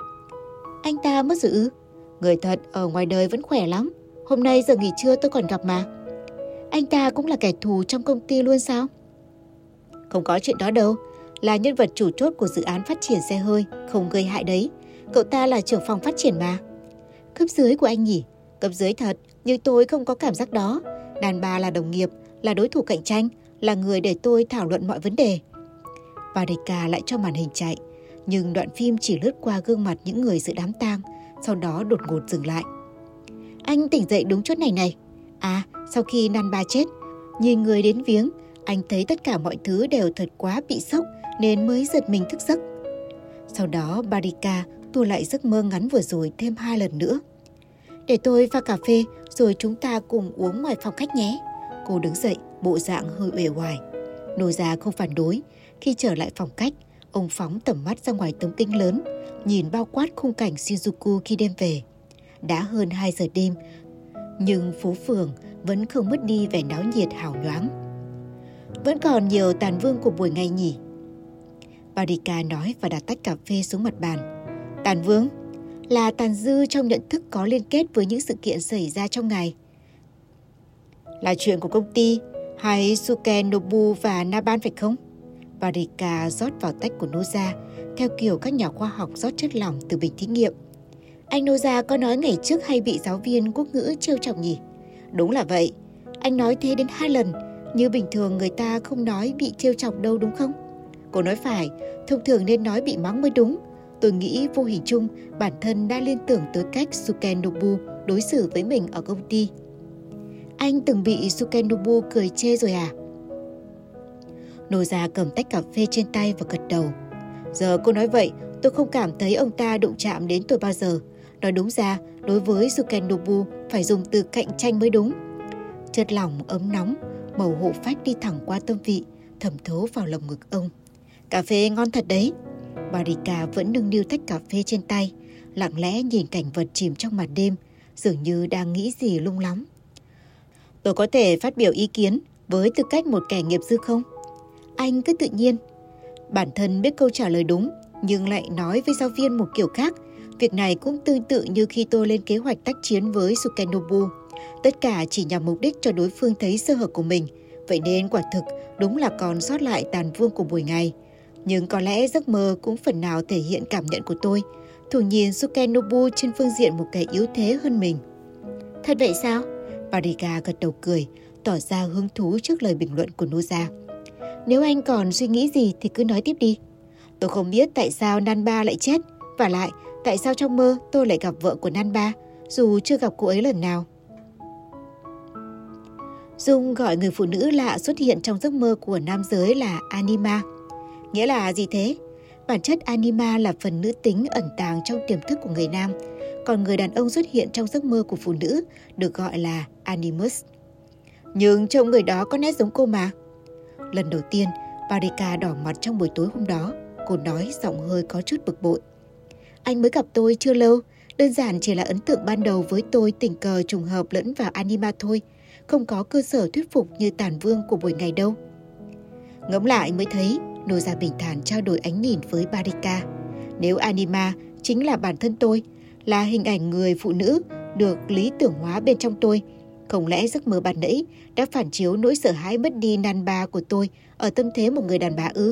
Anh ta mất rồi ư? Người thật ở ngoài đời vẫn khỏe lắm. Hôm nay giờ nghỉ trưa tôi còn gặp mà. Anh ta cũng là kẻ thù trong công ty luôn sao? Không có chuyện đó đâu. Là nhân vật chủ chốt của dự án phát triển xe hơi, không gây hại đấy. Cậu ta là trưởng phòng phát triển mà. Cấp dưới của anh nhỉ? Cấp dưới thật, nhưng tôi không có cảm giác đó. Đàn bà là đồng nghiệp, là đối thủ cạnh tranh, là người để tôi thảo luận mọi vấn đề. Barika lại cho màn hình chạy, nhưng đoạn phim chỉ lướt qua gương mặt những người dự đám tang, sau đó đột ngột dừng lại. Anh tỉnh dậy đúng chốt này này. À, sau khi Nanba chết, nhìn người đến viếng, anh thấy tất cả mọi thứ đều thật quá bị sốc nên mới giật mình thức giấc. Sau đó Barika tua lại giấc mơ ngắn vừa rồi thêm hai lần nữa. Để tôi pha cà phê rồi chúng ta cùng uống ngoài phòng khách nhé. Cô đứng dậy, bộ dạng hơi uể oải. Noza không phản đối. Khi trở lại phòng khách, ông phóng tầm mắt ra ngoài tấm kính lớn, nhìn bao quát khung cảnh Shinjuku khi đêm về. Đã hơn hai giờ đêm, nhưng phố phường vẫn không mất đi vẻ náo nhiệt hào nhoáng. Vẫn còn nhiều tàn vương của buổi ngày nhỉ? Barika nói và đặt tách cà phê xuống mặt bàn. Tàn vương là tàn dư trong nhận thức có liên kết với những sự kiện xảy ra trong ngày. Là chuyện của công ty hay Sukenobu và Naban phải không? Barika rót vào tách của Noza theo kiểu các nhà khoa học rót chất lỏng từ bình thí nghiệm. Anh Noza có nói ngày trước hay bị giáo viên quốc ngữ trêu chọc nhỉ? Đúng là vậy. Anh nói thế đến hai lần, như bình thường người ta không nói bị trêu chọc đâu đúng không? Cô nói phải, thông thường nên nói bị mắng mới đúng. Tôi nghĩ vô hình chung bản thân đã liên tưởng tới cách Sukenobu đối xử với mình ở công ty. Anh từng bị Sukenobu cười chê rồi à? Noza cầm tách cà phê trên tay và gật đầu. Giờ cô nói vậy, tôi không cảm thấy ông ta đụng chạm đến tôi bao giờ. Nói đúng ra, đối với Sukenobu phải dùng từ cạnh tranh mới đúng. Chất lỏng ấm nóng, màu hộ phách đi thẳng qua tâm vị, thẩm thấu vào lồng ngực ông. Cà phê ngon thật đấy. Barika vẫn nâng niu tách cà phê trên tay, lặng lẽ nhìn cảnh vật chìm trong màn đêm, dường như đang nghĩ gì lung lắm. Tôi có thể phát biểu ý kiến với tư cách một kẻ nghiệp dư không? Anh cứ tự nhiên. Bản thân biết câu trả lời đúng, nhưng lại nói với giáo viên một kiểu khác. Việc này cũng tương tự như khi tôi lên kế hoạch tác chiến với Sukenobu. Tất cả chỉ nhằm mục đích cho đối phương thấy sơ hở của mình. Vậy nên quả thực đúng là còn sót lại tàn vương của buổi ngày. Nhưng có lẽ giấc mơ cũng phần nào thể hiện cảm nhận của tôi. Thoạt nhìn Sukenobu trên phương diện một kẻ yếu thế hơn mình. Thật vậy sao? Barika gật đầu cười, tỏ ra hứng thú trước lời bình luận của Noza. Nếu anh còn suy nghĩ gì thì cứ nói tiếp đi. Tôi không biết tại sao Nanba lại chết. Và lại, tại sao trong mơ tôi lại gặp vợ của Nanba, dù chưa gặp cô ấy lần nào. Dung gọi người phụ nữ lạ xuất hiện trong giấc mơ của nam giới là Anima. Nghĩa là gì thế? Bản chất Anima là phần nữ tính ẩn tàng trong tiềm thức của người nam, còn người đàn ông xuất hiện trong giấc mơ của phụ nữ được gọi là Animus. Nhưng trông người đó có nét giống cô mà. Lần đầu tiên, Barika đỏ mặt trong buổi tối hôm đó. Cô nói giọng hơi có chút bực bội. Anh mới gặp tôi chưa lâu, đơn giản chỉ là ấn tượng ban đầu với tôi tình cờ trùng hợp lẫn vào Anima thôi, không có cơ sở thuyết phục như tàn vương của buổi ngày đâu. Ngẫm lại mới thấy, Noza bình thản trao đổi ánh nhìn với Barika. Nếu Anima chính là bản thân tôi, là hình ảnh người phụ nữ được lý tưởng hóa bên trong tôi, không lẽ giấc mơ ban nãy đã phản chiếu nỗi sợ hãi mất đi Nanba của tôi ở tâm thế một người đàn bà ư?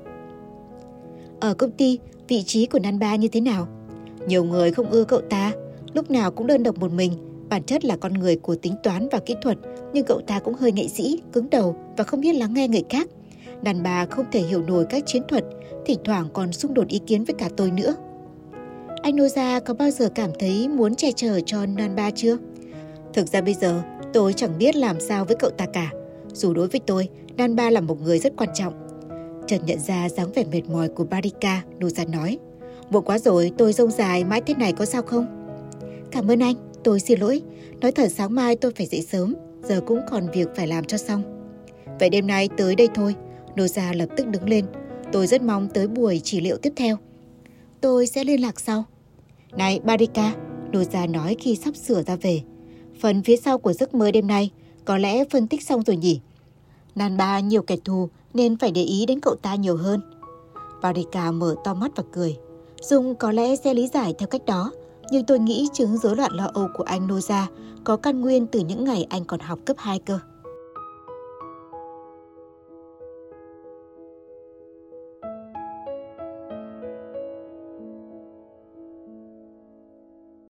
Ở công ty, vị trí của Nanba như thế nào? Nhiều người không ưa cậu ta, lúc nào cũng đơn độc một mình, bản chất là con người của tính toán và kỹ thuật, nhưng cậu ta cũng hơi nghệ sĩ, cứng đầu và không biết lắng nghe người khác. Nanba không thể hiểu nổi các chiến thuật, thỉnh thoảng còn xung đột ý kiến với cả tôi nữa. Anh Noza có bao giờ cảm thấy muốn che chở cho Nanba chưa? Thực ra bây giờ, tôi chẳng biết làm sao với cậu ta cả. Dù đối với tôi, Nanba là một người rất quan trọng. Chợt nhận ra dáng vẻ mệt mỏi của Barika, Noza nói. Muộn quá rồi, tôi rông dài mãi thế này có sao không? Cảm ơn anh, tôi xin lỗi. Nói thật sáng mai tôi phải dậy sớm, giờ cũng còn việc phải làm cho xong. Vậy đêm nay tới đây thôi. Noza lập tức đứng lên. Tôi rất mong tới buổi trị liệu tiếp theo. Tôi sẽ liên lạc sau. Này Barika, Noza nói khi sắp sửa ra về. Phần phía sau của giấc mơ đêm nay có lẽ phân tích xong rồi nhỉ? Nanba nhiều kẻ thù nên phải để ý đến cậu ta nhiều hơn. Barika mở to mắt và cười. Dung có lẽ sẽ lý giải theo cách đó, nhưng tôi nghĩ chứng rối loạn lo âu của anh Noza có căn nguyên từ những ngày anh còn học cấp hai cơ.